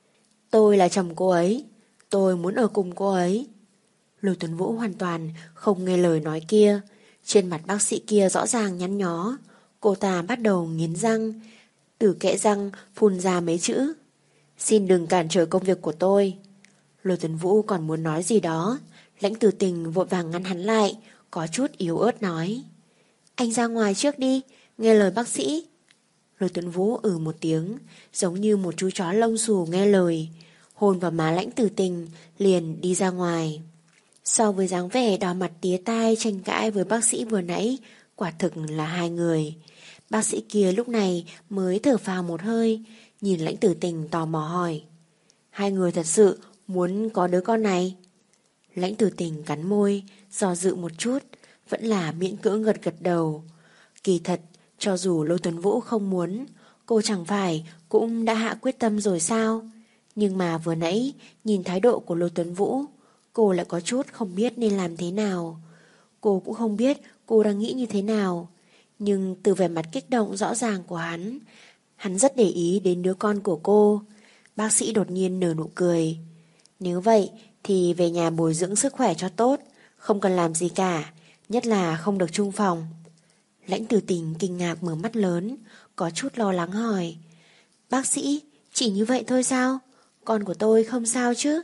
Tôi là chồng cô ấy, tôi muốn ở cùng cô ấy. Lôi Tuấn Vũ hoàn toàn không nghe lời nói kia. Trên mặt bác sĩ kia rõ ràng nhăn nhó. Cô ta bắt đầu nghiến răng, từ kẽ răng phun ra mấy chữ. Xin đừng cản trở công việc của tôi. Lôi Tuấn Vũ còn muốn nói gì đó, Lãnh Tử Tình vội vàng ngăn hắn lại, có chút yếu ớt nói. Anh ra ngoài trước đi, nghe lời bác sĩ. Lôi Tuấn Vũ ừ một tiếng, giống như một chú chó lông xù nghe lời, hôn vào má Lãnh Tử Tình, liền đi ra ngoài. So với dáng vẻ đỏ mặt tía tai tranh cãi với bác sĩ vừa nãy, quả thực là hai người. Bác sĩ kia lúc này mới thở phào một hơi, nhìn Lãnh Tử Tình tò mò hỏi. Hai người thật sự muốn có đứa con này? Lãnh Tử Tình cắn môi, do dự một chút, vẫn là miễn cưỡng gật gật đầu. Kỳ thật, cho dù Lôi Tuấn Vũ không muốn, cô chẳng phải cũng đã hạ quyết tâm rồi sao? Nhưng mà vừa nãy, nhìn thái độ của Lôi Tuấn Vũ, cô lại có chút không biết nên làm thế nào. Cô cũng không biết cô đang nghĩ như thế nào. Nhưng từ vẻ mặt kích động rõ ràng của hắn, hắn rất để ý đến đứa con của cô. Bác sĩ đột nhiên nở nụ cười. Nếu vậy thì về nhà bồi dưỡng sức khỏe cho tốt, không cần làm gì cả, nhất là không được chung phòng. Lãnh Tử Tình kinh ngạc mở mắt lớn, có chút lo lắng hỏi. Bác sĩ, chỉ như vậy thôi sao? Con của tôi không sao chứ?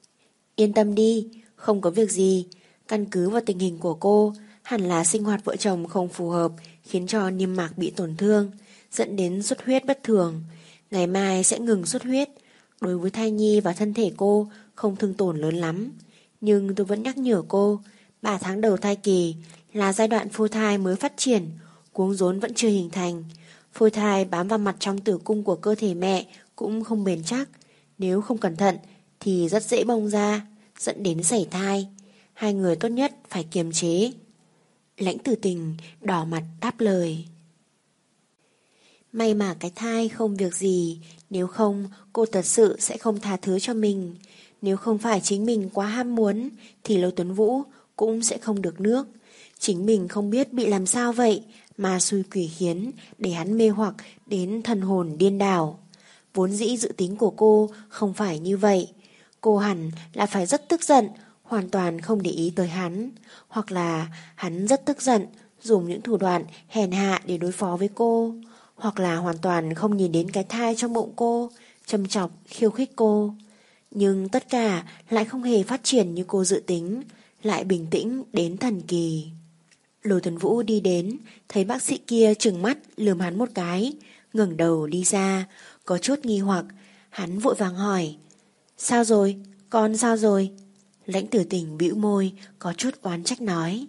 Yên tâm đi, không có việc gì. Căn cứ vào tình hình của cô, hẳn là sinh hoạt vợ chồng không phù hợp, khiến cho niêm mạc bị tổn thương, dẫn đến xuất huyết bất thường. Ngày mai sẽ ngừng xuất huyết. Đối với thai nhi và thân thể cô không thương tổn lớn lắm. Nhưng tôi vẫn nhắc nhở cô, ba tháng đầu thai kỳ là giai đoạn phôi thai mới phát triển, cuống rốn vẫn chưa hình thành. Phôi thai bám vào mặt trong tử cung của cơ thể mẹ cũng không bền chắc. Nếu không cẩn thận thì rất dễ bong ra, dẫn đến sảy thai. Hai người tốt nhất phải kiềm chế. Lãnh Tử Tình đỏ mặt đáp lời. May mà cái thai không việc gì, nếu không cô thật sự sẽ không tha thứ cho mình. Nếu không phải chính mình quá ham muốn thì Lô Tuấn Vũ cũng sẽ không được nước. Chính mình không biết bị làm sao vậy mà xui quỷ khiến để hắn mê hoặc đến thần hồn điên đảo. Vốn dĩ dự tính của cô không phải như vậy. Cô hẳn là phải rất tức giận, hoàn toàn không để ý tới hắn. Hoặc là hắn rất tức giận, dùng những thủ đoạn hèn hạ để đối phó với cô. Hoặc là hoàn toàn không nhìn đến cái thai trong bụng cô, châm chọc, khiêu khích cô. Nhưng tất cả lại không hề phát triển như cô dự tính, lại bình tĩnh đến thần kỳ. Lô Tuấn Vũ đi đến, thấy bác sĩ kia trừng mắt lườm hắn một cái, ngẩng đầu đi ra, có chút nghi hoặc. Hắn vội vàng hỏi: Sao rồi? Con sao rồi? Lãnh Tử Tình bĩu môi, có chút oán trách nói: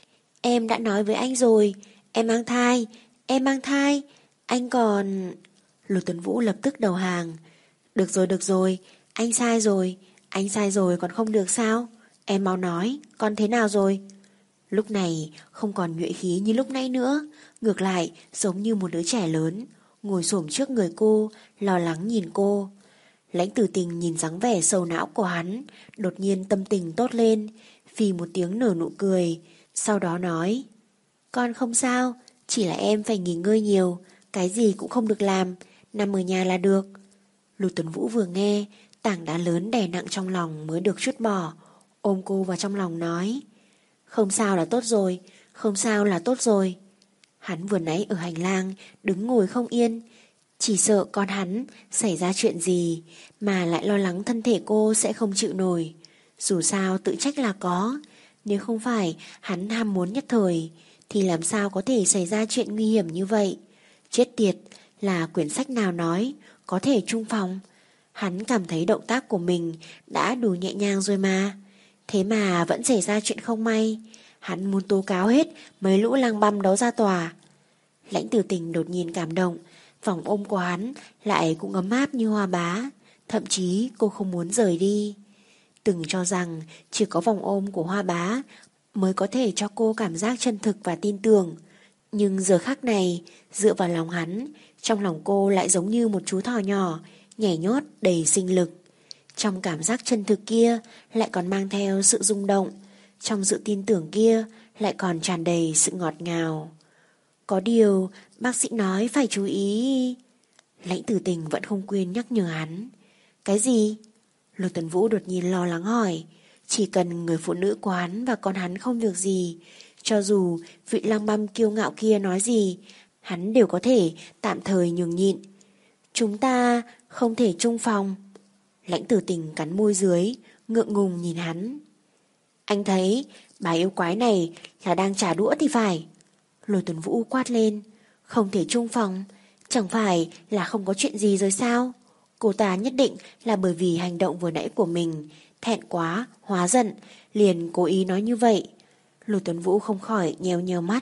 Em đã nói với anh rồi, em mang thai, em mang thai, anh còn... Lô Tuấn Vũ lập tức đầu hàng: Được rồi, được rồi, anh sai rồi, anh sai rồi còn không được sao? Em mau nói, con thế nào rồi? Lúc này không còn nhuệ khí như lúc nãy nữa, ngược lại giống như một đứa trẻ lớn, ngồi xổm trước người cô, lo lắng nhìn cô. Lãnh Tử Tình nhìn dáng vẻ sầu não của hắn, đột nhiên tâm tình tốt lên, phì một tiếng nở nụ cười, sau đó nói: Con không sao, chỉ là em phải nghỉ ngơi nhiều, cái gì cũng không được làm, nằm ở nhà là được. Lục Tuấn Vũ vừa nghe, tảng đá lớn đè nặng trong lòng mới được trút bỏ, ôm cô vào trong lòng nói: Không sao là tốt rồi, không sao là tốt rồi. Hắn vừa nãy ở hành lang đứng ngồi không yên, chỉ sợ con hắn xảy ra chuyện gì, mà lại lo lắng thân thể cô sẽ không chịu nổi. Dù sao tự trách là có, nếu không phải hắn ham muốn nhất thời thì làm sao có thể xảy ra chuyện nguy hiểm như vậy. Chết tiệt, là quyển sách nào nói có thể chung phòng? Hắn cảm thấy động tác của mình đã đủ nhẹ nhàng rồi mà, thế mà vẫn xảy ra chuyện không may. Hắn muốn tố cáo hết mấy lũ lăng băm đấu ra tòa. Lãnh Tử Tình đột nhiên cảm động, vòng ôm của hắn lại cũng ấm áp như hoa bá, thậm chí cô không muốn rời đi. Từng cho rằng chỉ có vòng ôm của hoa bá mới có thể cho cô cảm giác chân thực và tin tưởng, nhưng giờ khắc này dựa vào lòng hắn, trong lòng cô lại giống như một chú thỏ nhỏ nhảy nhót đầy sinh lực. Trong cảm giác chân thực kia lại còn mang theo sự rung động, trong sự tin tưởng kia lại còn tràn đầy sự ngọt ngào. Có điều bác sĩ nói phải chú ý. Lãnh Tử Tình vẫn không quên nhắc nhở hắn. Cái gì? Lục Tuấn Vũ đột nhiên lo lắng hỏi. Chỉ cần người phụ nữ của hắn và con hắn không việc gì, cho dù vị lăng băm kiêu ngạo kia nói gì, hắn đều có thể tạm thời nhường nhịn. Chúng ta không thể chung phòng. Lãnh Tử Tình cắn môi dưới, ngượng ngùng nhìn hắn. Anh thấy bà yêu quái này là đang trả đũa thì phải. Lôi Tuấn Vũ quát lên. Không thể chung phòng, chẳng phải là không có chuyện gì rồi sao? Cô ta nhất định là bởi vì hành động vừa nãy của mình thẹn quá, hóa giận, liền cố ý nói như vậy. Lôi Tuấn Vũ không khỏi nheo nheo mắt.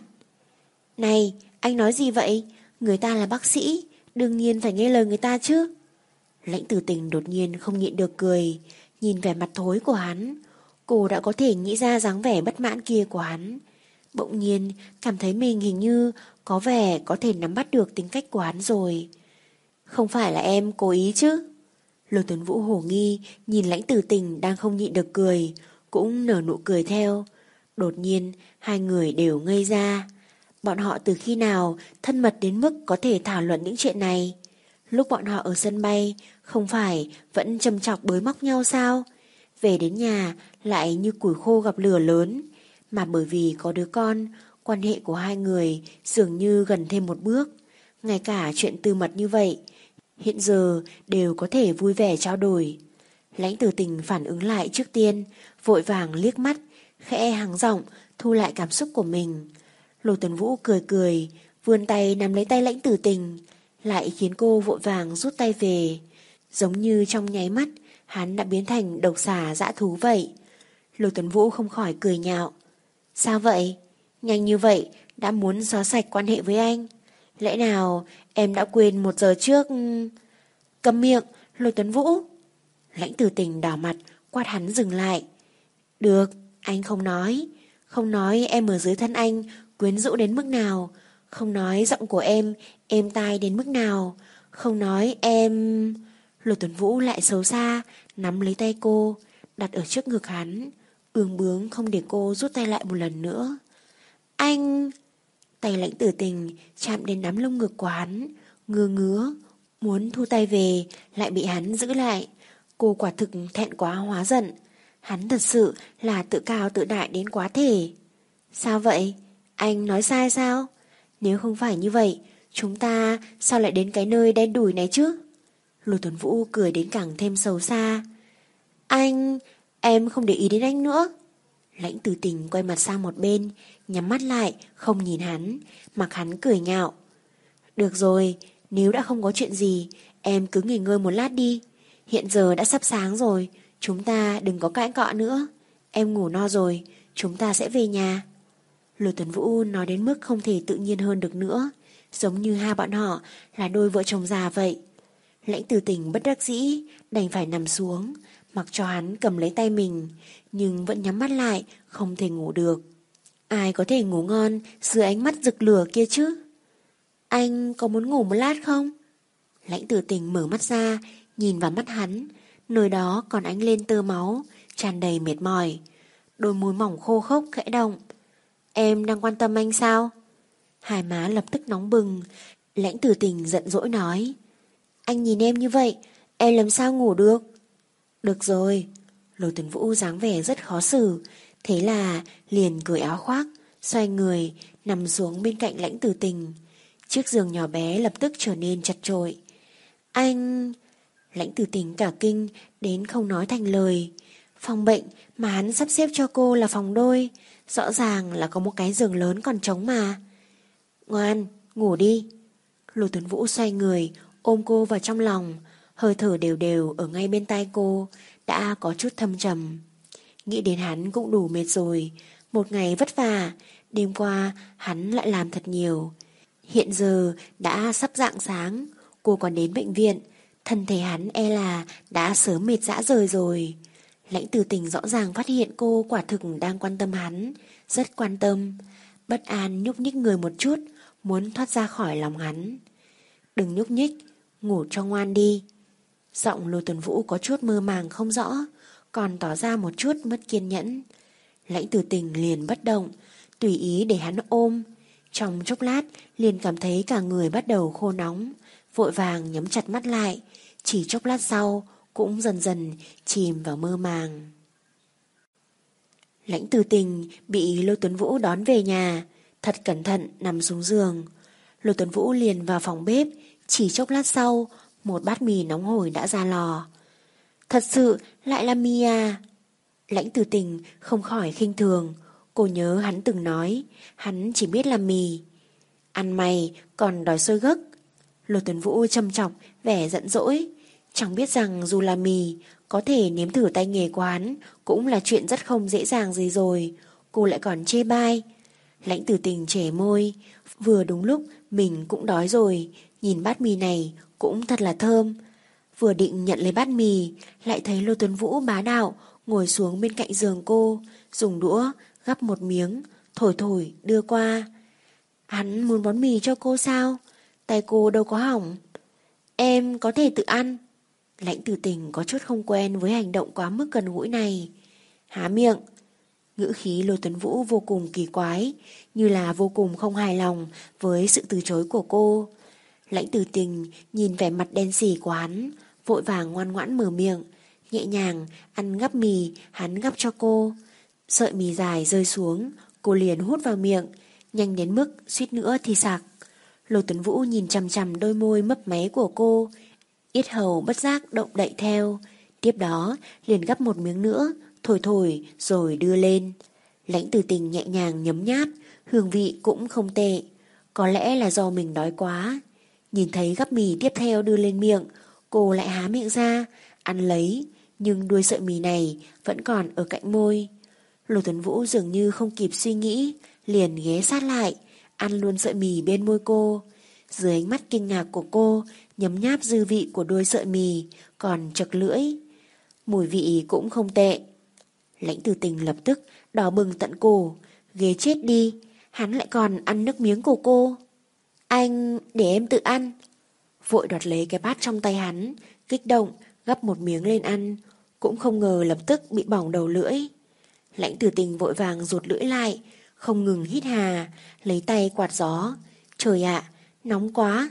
Này, anh nói gì vậy? Người ta là bác sĩ, đương nhiên phải nghe lời người ta chứ. Lãnh Tử Tình đột nhiên không nhịn được cười, nhìn vẻ mặt thối của hắn. Cô đã có thể nghĩ ra dáng vẻ bất mãn kia của hắn. Bỗng nhiên cảm thấy mình hình như có vẻ có thể nắm bắt được tính cách của hắn rồi. Không phải là em cố ý chứ? Lôi Tuấn Vũ hổ nghi nhìn Lãnh Tử Tình đang không nhịn được cười, cũng nở nụ cười theo. Đột nhiên hai người đều ngây ra. Bọn họ từ khi nào thân mật đến mức có thể thảo luận những chuyện này? Lúc bọn họ ở sân bay không phải vẫn châm chọc bới móc nhau sao? Về đến nhà lại như củi khô gặp lửa lớn. Mà bởi vì có đứa con, quan hệ của hai người dường như gần thêm một bước. Ngay cả chuyện tư mật như vậy hiện giờ đều có thể vui vẻ trao đổi. Lãnh Tử Tình phản ứng lại trước tiên, vội vàng liếc mắt, khẽ hắng giọng thu lại cảm xúc của mình. Lô Tuấn Vũ cười cười, vươn tay nắm lấy tay Lãnh Tử Tình, lại khiến cô vội vàng rút tay về. Giống như trong nháy mắt hắn đã biến thành độc xà dã thú vậy. Lô Tuấn Vũ không khỏi cười nhạo. Sao vậy? Nhanh như vậy đã muốn xóa sạch quan hệ với anh? Lẽ nào em đã quên một giờ trước? Câm miệng, Lôi Tuấn Vũ. Lãnh Tử Tình đỏ mặt quát hắn dừng lại. Được, anh không nói. Không nói em ở dưới thân anh quyến rũ đến mức nào, không nói giọng của em êm tai đến mức nào, không nói em... Lôi Tuấn Vũ lại xấu xa nắm lấy tay cô, đặt ở trước ngực hắn, ương bướng không để cô rút tay lại một lần nữa. Anh... Tay Lãnh Tử Tình chạm đến nắm lông ngực của hắn, ngứa ngứa, muốn thu tay về, lại bị hắn giữ lại. Cô quả thực thẹn quá hóa giận. Hắn thật sự là tự cao tự đại đến quá thể. Sao vậy? Anh nói sai sao? Nếu không phải như vậy, chúng ta sao lại đến cái nơi đen đủi này chứ? Lôi Tuấn Vũ cười đến càng thêm xấu xa. Anh... em không để ý đến anh nữa. Lãnh Tử Tình quay mặt sang một bên, nhắm mắt lại, không nhìn hắn, mặc hắn cười nhạo. Được rồi, nếu đã không có chuyện gì, em cứ nghỉ ngơi một lát đi. Hiện giờ đã sắp sáng rồi, chúng ta đừng có cãi cọ nữa. Em ngủ no rồi, chúng ta sẽ về nhà. Lôi Tuấn Vũ nói đến mức không thể tự nhiên hơn được nữa, giống như hai bọn họ là đôi vợ chồng già vậy. Lãnh Tử Tình bất đắc dĩ, đành phải nằm xuống, mặc cho hắn cầm lấy tay mình, nhưng vẫn nhắm mắt lại, không thể ngủ được. Ai có thể ngủ ngon dưới ánh mắt rực lửa kia chứ? Anh có muốn ngủ một lát không? Lãnh Tử Tình mở mắt ra, nhìn vào mắt hắn, nơi đó còn ánh lên tơ máu, tràn đầy mệt mỏi. Đôi môi mỏng khô khốc khẽ động. Em đang quan tâm anh sao? Hai má lập tức nóng bừng. Lãnh Tử Tình giận dỗi nói. Anh nhìn em như vậy, em làm sao ngủ được? Được rồi. Lôi Tuấn Vũ dáng vẻ rất khó xử, thế là liền cởi áo khoác, xoay người, nằm xuống bên cạnh Lãnh Tử Tình. Chiếc giường nhỏ bé lập tức trở nên chật chội. Anh... Lãnh Tử Tình cả kinh đến không nói thành lời. Phòng bệnh mà hắn sắp xếp cho cô là phòng đôi, rõ ràng là có một cái giường lớn còn trống mà. Ngoan, ngủ đi. Lôi Tuấn Vũ xoay người, ôm cô vào trong lòng, hơi thở đều đều ở ngay bên tai cô, đã có chút thâm trầm. Nghĩ đến hắn cũng đủ mệt rồi, một ngày vất vả, đêm qua hắn lại làm thật nhiều. Hiện giờ đã sắp rạng sáng, cô còn đến bệnh viện, thân thể hắn e là đã sớm mệt rã rời rồi. Lãnh Tử Tình rõ ràng phát hiện cô quả thực đang quan tâm hắn, rất quan tâm. Bất an nhúc nhích người một chút, muốn thoát ra khỏi lòng hắn. Đừng nhúc nhích, ngủ cho ngoan đi. Giọng Lôi Tuấn Vũ có chút mơ màng không rõ, còn tỏ ra một chút mất kiên nhẫn. Lãnh Tử Tình liền bất động, tùy ý để hắn ôm. Trong chốc lát liền cảm thấy cả người bắt đầu khô nóng, vội vàng nhắm chặt mắt lại, chỉ chốc lát sau cũng dần dần chìm vào mơ màng. Lãnh Tử Tình bị Lôi Tuấn Vũ đón về nhà, thật cẩn thận nằm xuống giường. Lôi Tuấn Vũ liền vào phòng bếp, chỉ chốc lát sau một bát mì nóng hổi đã ra lò. Thật sự lại là mì à? Lãnh Tử Tình không khỏi khinh thường. Cô nhớ hắn từng nói hắn chỉ biết làm mì. Ăn mày còn đòi xôi gấc. Lôi Tuấn Vũ châm chọc vẻ giận dỗi, chẳng biết rằng dù là mì, có thể nếm thử tay nghề của hắn cũng là chuyện rất không dễ dàng gì rồi. Cô lại còn chê bai. Lãnh Tử Tình chẻ môi. Vừa đúng lúc mình cũng đói rồi, nhìn bát mì này cũng thật là thơm. Vừa định nhận lấy bát mì, lại thấy Lôi Tuấn Vũ bá đạo ngồi xuống bên cạnh giường cô, dùng đũa gắp một miếng, thổi thổi đưa qua. Hắn muốn bón mì cho cô sao? Tay cô đâu có hỏng. Em có thể tự ăn. Lãnh Tử Tình có chút không quen với hành động quá mức gần gũi này. Há miệng. Ngữ khí Lôi Tuấn Vũ vô cùng kỳ quái, như là vô cùng không hài lòng với sự từ chối của cô. Lãnh Tử Tình nhìn vẻ mặt đen sì của hắn, vội vàng ngoan ngoãn mở miệng, nhẹ nhàng ăn gắp mì hắn gắp cho cô. Sợi mì dài rơi xuống, cô liền hút vào miệng, nhanh đến mức suýt nữa thì sặc. Lôi Tuấn Vũ nhìn chằm chằm đôi môi mấp máy của cô, yết hầu bất giác động đậy theo. Tiếp đó liền gắp một miếng nữa, thổi thổi rồi đưa lên. Lãnh Tử Tình nhẹ nhàng nhấm nháp, hương vị cũng không tệ. Có lẽ là do mình đói quá. Nhìn thấy gắp mì tiếp theo đưa lên miệng, cô lại há miệng ra, ăn lấy, nhưng đuôi sợi mì này vẫn còn ở cạnh môi. Lôi Tuấn Vũ dường như không kịp suy nghĩ, liền ghé sát lại, ăn luôn sợi mì bên môi cô. Dưới ánh mắt kinh ngạc của cô, nhấm nháp dư vị của đuôi sợi mì, còn chật lưỡi. Mùi vị cũng không tệ. Lãnh Tử Tình lập tức đỏ bừng tận cổ, ghê chết đi, hắn lại còn ăn nước miếng của cô. Anh, để em tự ăn. Vội đoạt lấy cái bát trong tay hắn, kích động, gắp một miếng lên ăn, cũng không ngờ lập tức bị bỏng đầu lưỡi. Lãnh Tử Tình vội vàng rụt lưỡi lại, không ngừng hít hà, lấy tay quạt gió. Trời ạ, nóng quá.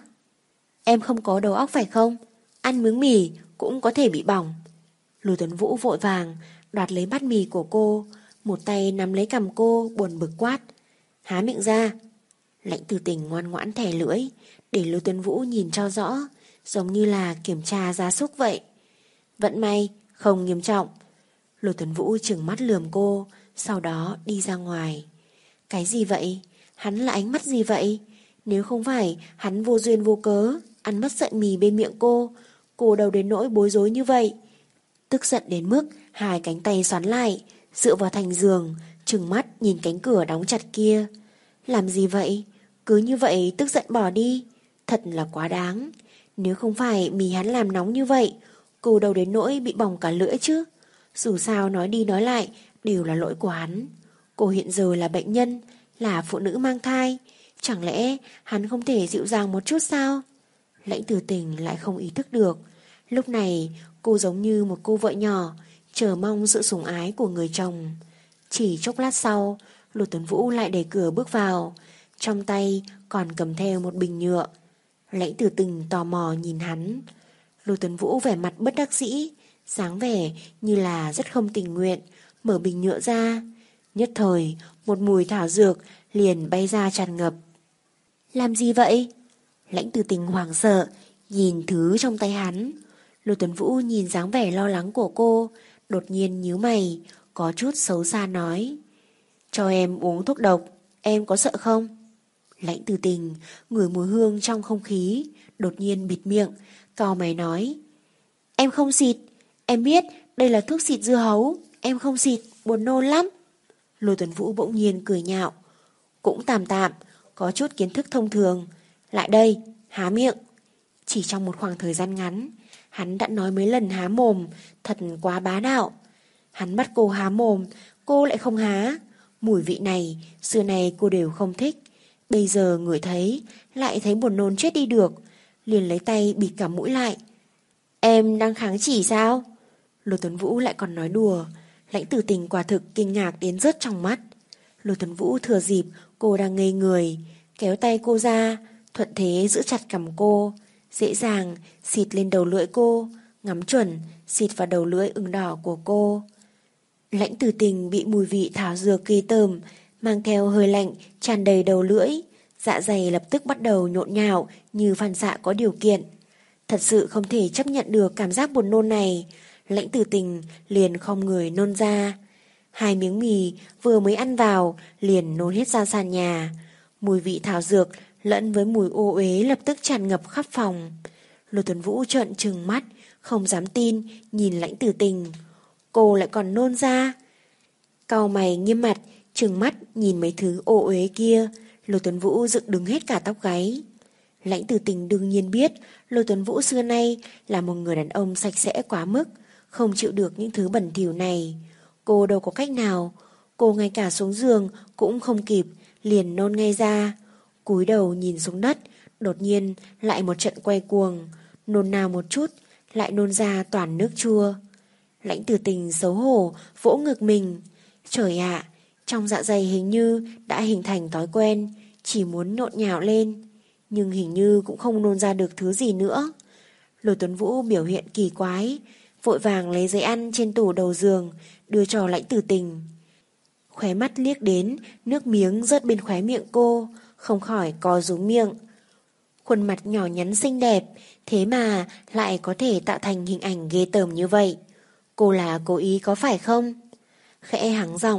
Em không có đầu óc phải không? Ăn miếng mì cũng có thể bị bỏng. Lưu Tuấn Vũ vội vàng đoạt lấy bát mì của cô, một tay nắm lấy cằm cô, buồn bực quát. Há miệng ra. Lãnh Tử Tình ngoan ngoãn thẻ lưỡi, để Lưu Tuấn Vũ nhìn cho rõ, giống như là kiểm tra gia súc vậy. Vận may, không nghiêm trọng. Lưu Tuấn Vũ trừng mắt lườm cô, sau đó đi ra ngoài. Cái gì vậy? Hắn là ánh mắt gì vậy? Nếu không phải hắn vô duyên vô cớ ăn mất sợi mì bên miệng cô, cô đâu đến nỗi bối rối như vậy. Tức giận đến mức hai cánh tay xoắn lại, dựa vào thành giường, trừng mắt nhìn cánh cửa đóng chặt kia. Làm gì vậy? Cứ như vậy tức giận bỏ đi. Thật là quá đáng. Nếu không phải mì hắn làm nóng như vậy, cô đâu đến nỗi bị bỏng cả lưỡi chứ. Dù sao nói đi nói lại đều là lỗi của hắn. Cô hiện giờ là bệnh nhân, là phụ nữ mang thai, chẳng lẽ hắn không thể dịu dàng một chút sao? Lãnh Tử Tình lại không ý thức được. Lúc này cô giống như một cô vợ nhỏ, chờ mong sự sủng ái của người chồng. Chỉ chốc lát sau, Lưu Tuấn Vũ lại đẩy cửa bước vào, trong tay còn cầm theo một bình nhựa. Lãnh Tử Tình tò mò nhìn hắn. Lưu Tuấn Vũ vẻ mặt bất đắc dĩ, dáng vẻ như là rất không tình nguyện, mở bình nhựa ra. Nhất thời, một mùi thảo dược liền bay ra tràn ngập. Làm gì vậy? Lãnh Tử Tình hoảng sợ, nhìn thứ trong tay hắn. Lưu Tuấn Vũ nhìn dáng vẻ lo lắng của cô, đột nhiên nhíu mày, có chút xấu xa nói. Cho em uống thuốc độc, em có sợ không? Lãnh Tử Tình ngửi mùi hương trong không khí, đột nhiên bịt miệng, cau mày nói. Em không xịt, em biết đây là thuốc xịt dưa hấu, em không xịt, buồn nôn lắm. Lưu Tuấn Vũ bỗng nhiên cười nhạo. Cũng tạm tạm, có chút kiến thức thông thường. Lại đây, há miệng. Chỉ trong một khoảng thời gian ngắn, hắn đã nói mấy lần há mồm, thật quá bá đạo. Hắn bắt cô há mồm, cô lại không há. Mùi vị này, xưa này cô đều không thích. Bây giờ ngửi thấy, lại thấy buồn nôn chết đi được. Liền lấy tay bịt cả mũi lại. Em đang kháng chỉ sao? Lưu Tuấn Vũ lại còn nói đùa. Lãnh Tử Tình quả thực kinh ngạc đến rớt trong mắt. Lưu Tuấn Vũ thừa dịp cô đang ngây người, kéo tay cô ra, thuận thế giữ chặt cằm cô, dễ dàng xịt lên đầu lưỡi cô, ngắm chuẩn xịt vào đầu lưỡi ửng đỏ của cô. Lãnh Tử Tình bị mùi vị thảo dược kỳ tởm, mang theo hơi lạnh tràn đầy đầu lưỡi, dạ dày lập tức bắt đầu nhộn nhạo như phản xạ có điều kiện. Thật sự không thể chấp nhận được cảm giác buồn nôn này. Lãnh Tử Tình liền không người nôn ra. Hai miếng mì vừa mới ăn vào liền nôn hết ra sàn nhà. Mùi vị thảo dược lẫn với mùi ô uế lập tức tràn ngập khắp phòng. Lưu Tuấn Vũ trợn trừng mắt, không dám tin nhìn Lãnh Tử Tình. Cô lại còn nôn ra. Cau mày nghiêm mặt, trừng mắt nhìn mấy thứ ô uế kia. Lưu Tuấn Vũ dựng đứng hết cả tóc gáy. Lãnh Tử Tình đương nhiên biết Lưu Tuấn Vũ xưa nay là một người đàn ông sạch sẽ quá mức, không chịu được những thứ bẩn thỉu này. Cô đâu có cách nào. Cô ngay cả xuống giường cũng không kịp, liền nôn ngay ra. Cúi đầu nhìn xuống đất, đột nhiên lại một trận quay cuồng. Nôn nào một chút, lại nôn ra toàn nước chua. Lãnh Tử Tình xấu hổ vỗ ngực mình. Trời ạ, trong dạ dày hình như đã hình thành thói quen, chỉ muốn nhộn nhạo lên, nhưng hình như cũng không nôn ra được thứ gì nữa. Lưu Tuấn Vũ biểu hiện kỳ quái, vội vàng lấy giấy ăn trên tủ đầu giường đưa cho Lãnh Tử Tình. Khóe mắt liếc đến nước miếng rớt bên khóe miệng cô, không khỏi co rúm miệng. Khuôn mặt nhỏ nhắn xinh đẹp, thế mà lại có thể tạo thành hình ảnh ghê tởm như vậy. Cô là cố ý có phải không? Khẽ hắng giọng.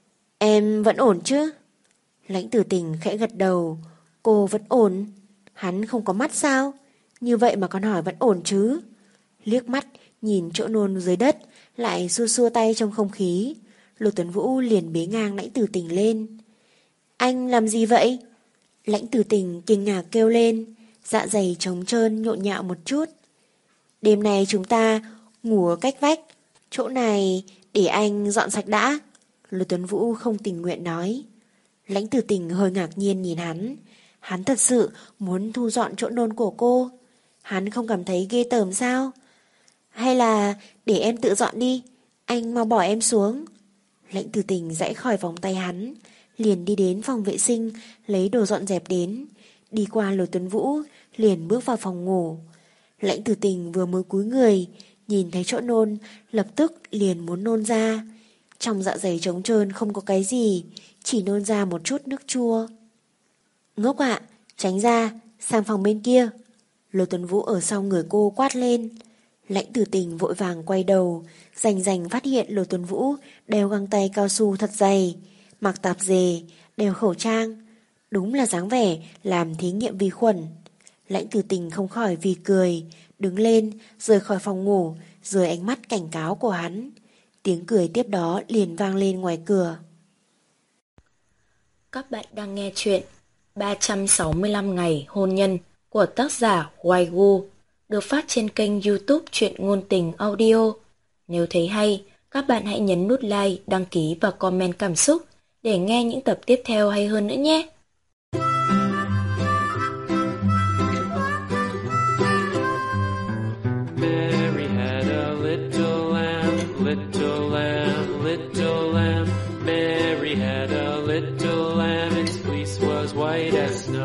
Em vẫn ổn chứ? Lãnh Tử Tình khẽ gật đầu. Cô vẫn ổn. Hắn không có mắt sao? Như vậy mà còn hỏi vẫn ổn chứ? Liếc mắt nhìn chỗ nôn dưới đất, lại xua xua tay trong không khí. Lưu Tuấn Vũ liền bế ngang Lãnh Tử Tình lên. Anh làm gì vậy? Lãnh Tử Tình kinh ngạc kêu lên, dạ dày trống trơn nhộn nhạo một chút. Đêm nay chúng ta ngủ ở cách vách, chỗ này để anh dọn sạch đã. Lưu Tuấn Vũ không tình nguyện nói. Lãnh Tử Tình hơi ngạc nhiên nhìn hắn. Hắn thật sự muốn thu dọn chỗ nôn của cô. Hắn không cảm thấy ghê tởm sao? Hay là để em tự dọn đi, anh mau bỏ em xuống. Lãnh Tử Tình giãy khỏi vòng tay hắn, liền đi đến phòng vệ sinh lấy đồ dọn dẹp đến. Đi qua Lôi Tuấn Vũ, liền bước vào phòng ngủ. Lãnh Tử Tình vừa mới cúi người, nhìn thấy chỗ nôn, lập tức liền muốn nôn ra. Trong dạ dày trống trơn không có cái gì, chỉ nôn ra một chút nước chua. Ngốc ạ, tránh ra, sang phòng bên kia. Lôi Tuấn Vũ ở sau người cô quát lên. Lãnh Tử Tình vội vàng quay đầu, rành rành phát hiện Lôi Tuấn Vũ đeo găng tay cao su thật dày, mặc tạp dề, đeo khẩu trang. Đúng là dáng vẻ làm thí nghiệm vi khuẩn. Lãnh Tử Tình không khỏi vì cười, đứng lên, rời khỏi phòng ngủ, rời ánh mắt cảnh cáo của hắn. Tiếng cười tiếp đó liền vang lên ngoài cửa. Các bạn đang nghe chuyện ba trăm sáu mươi lăm ngày hôn nhân của tác giả Hoài Gu, được phát trên kênh YouTube Truyện Ngôn Tình Audio. Nếu thấy hay, các bạn hãy nhấn nút like, đăng ký và comment cảm xúc để nghe những tập tiếp theo hay hơn nữa nhé. Mary had a little lamb, little lamb, little lamb. Mary had a little lamb, its fleece was white as snow.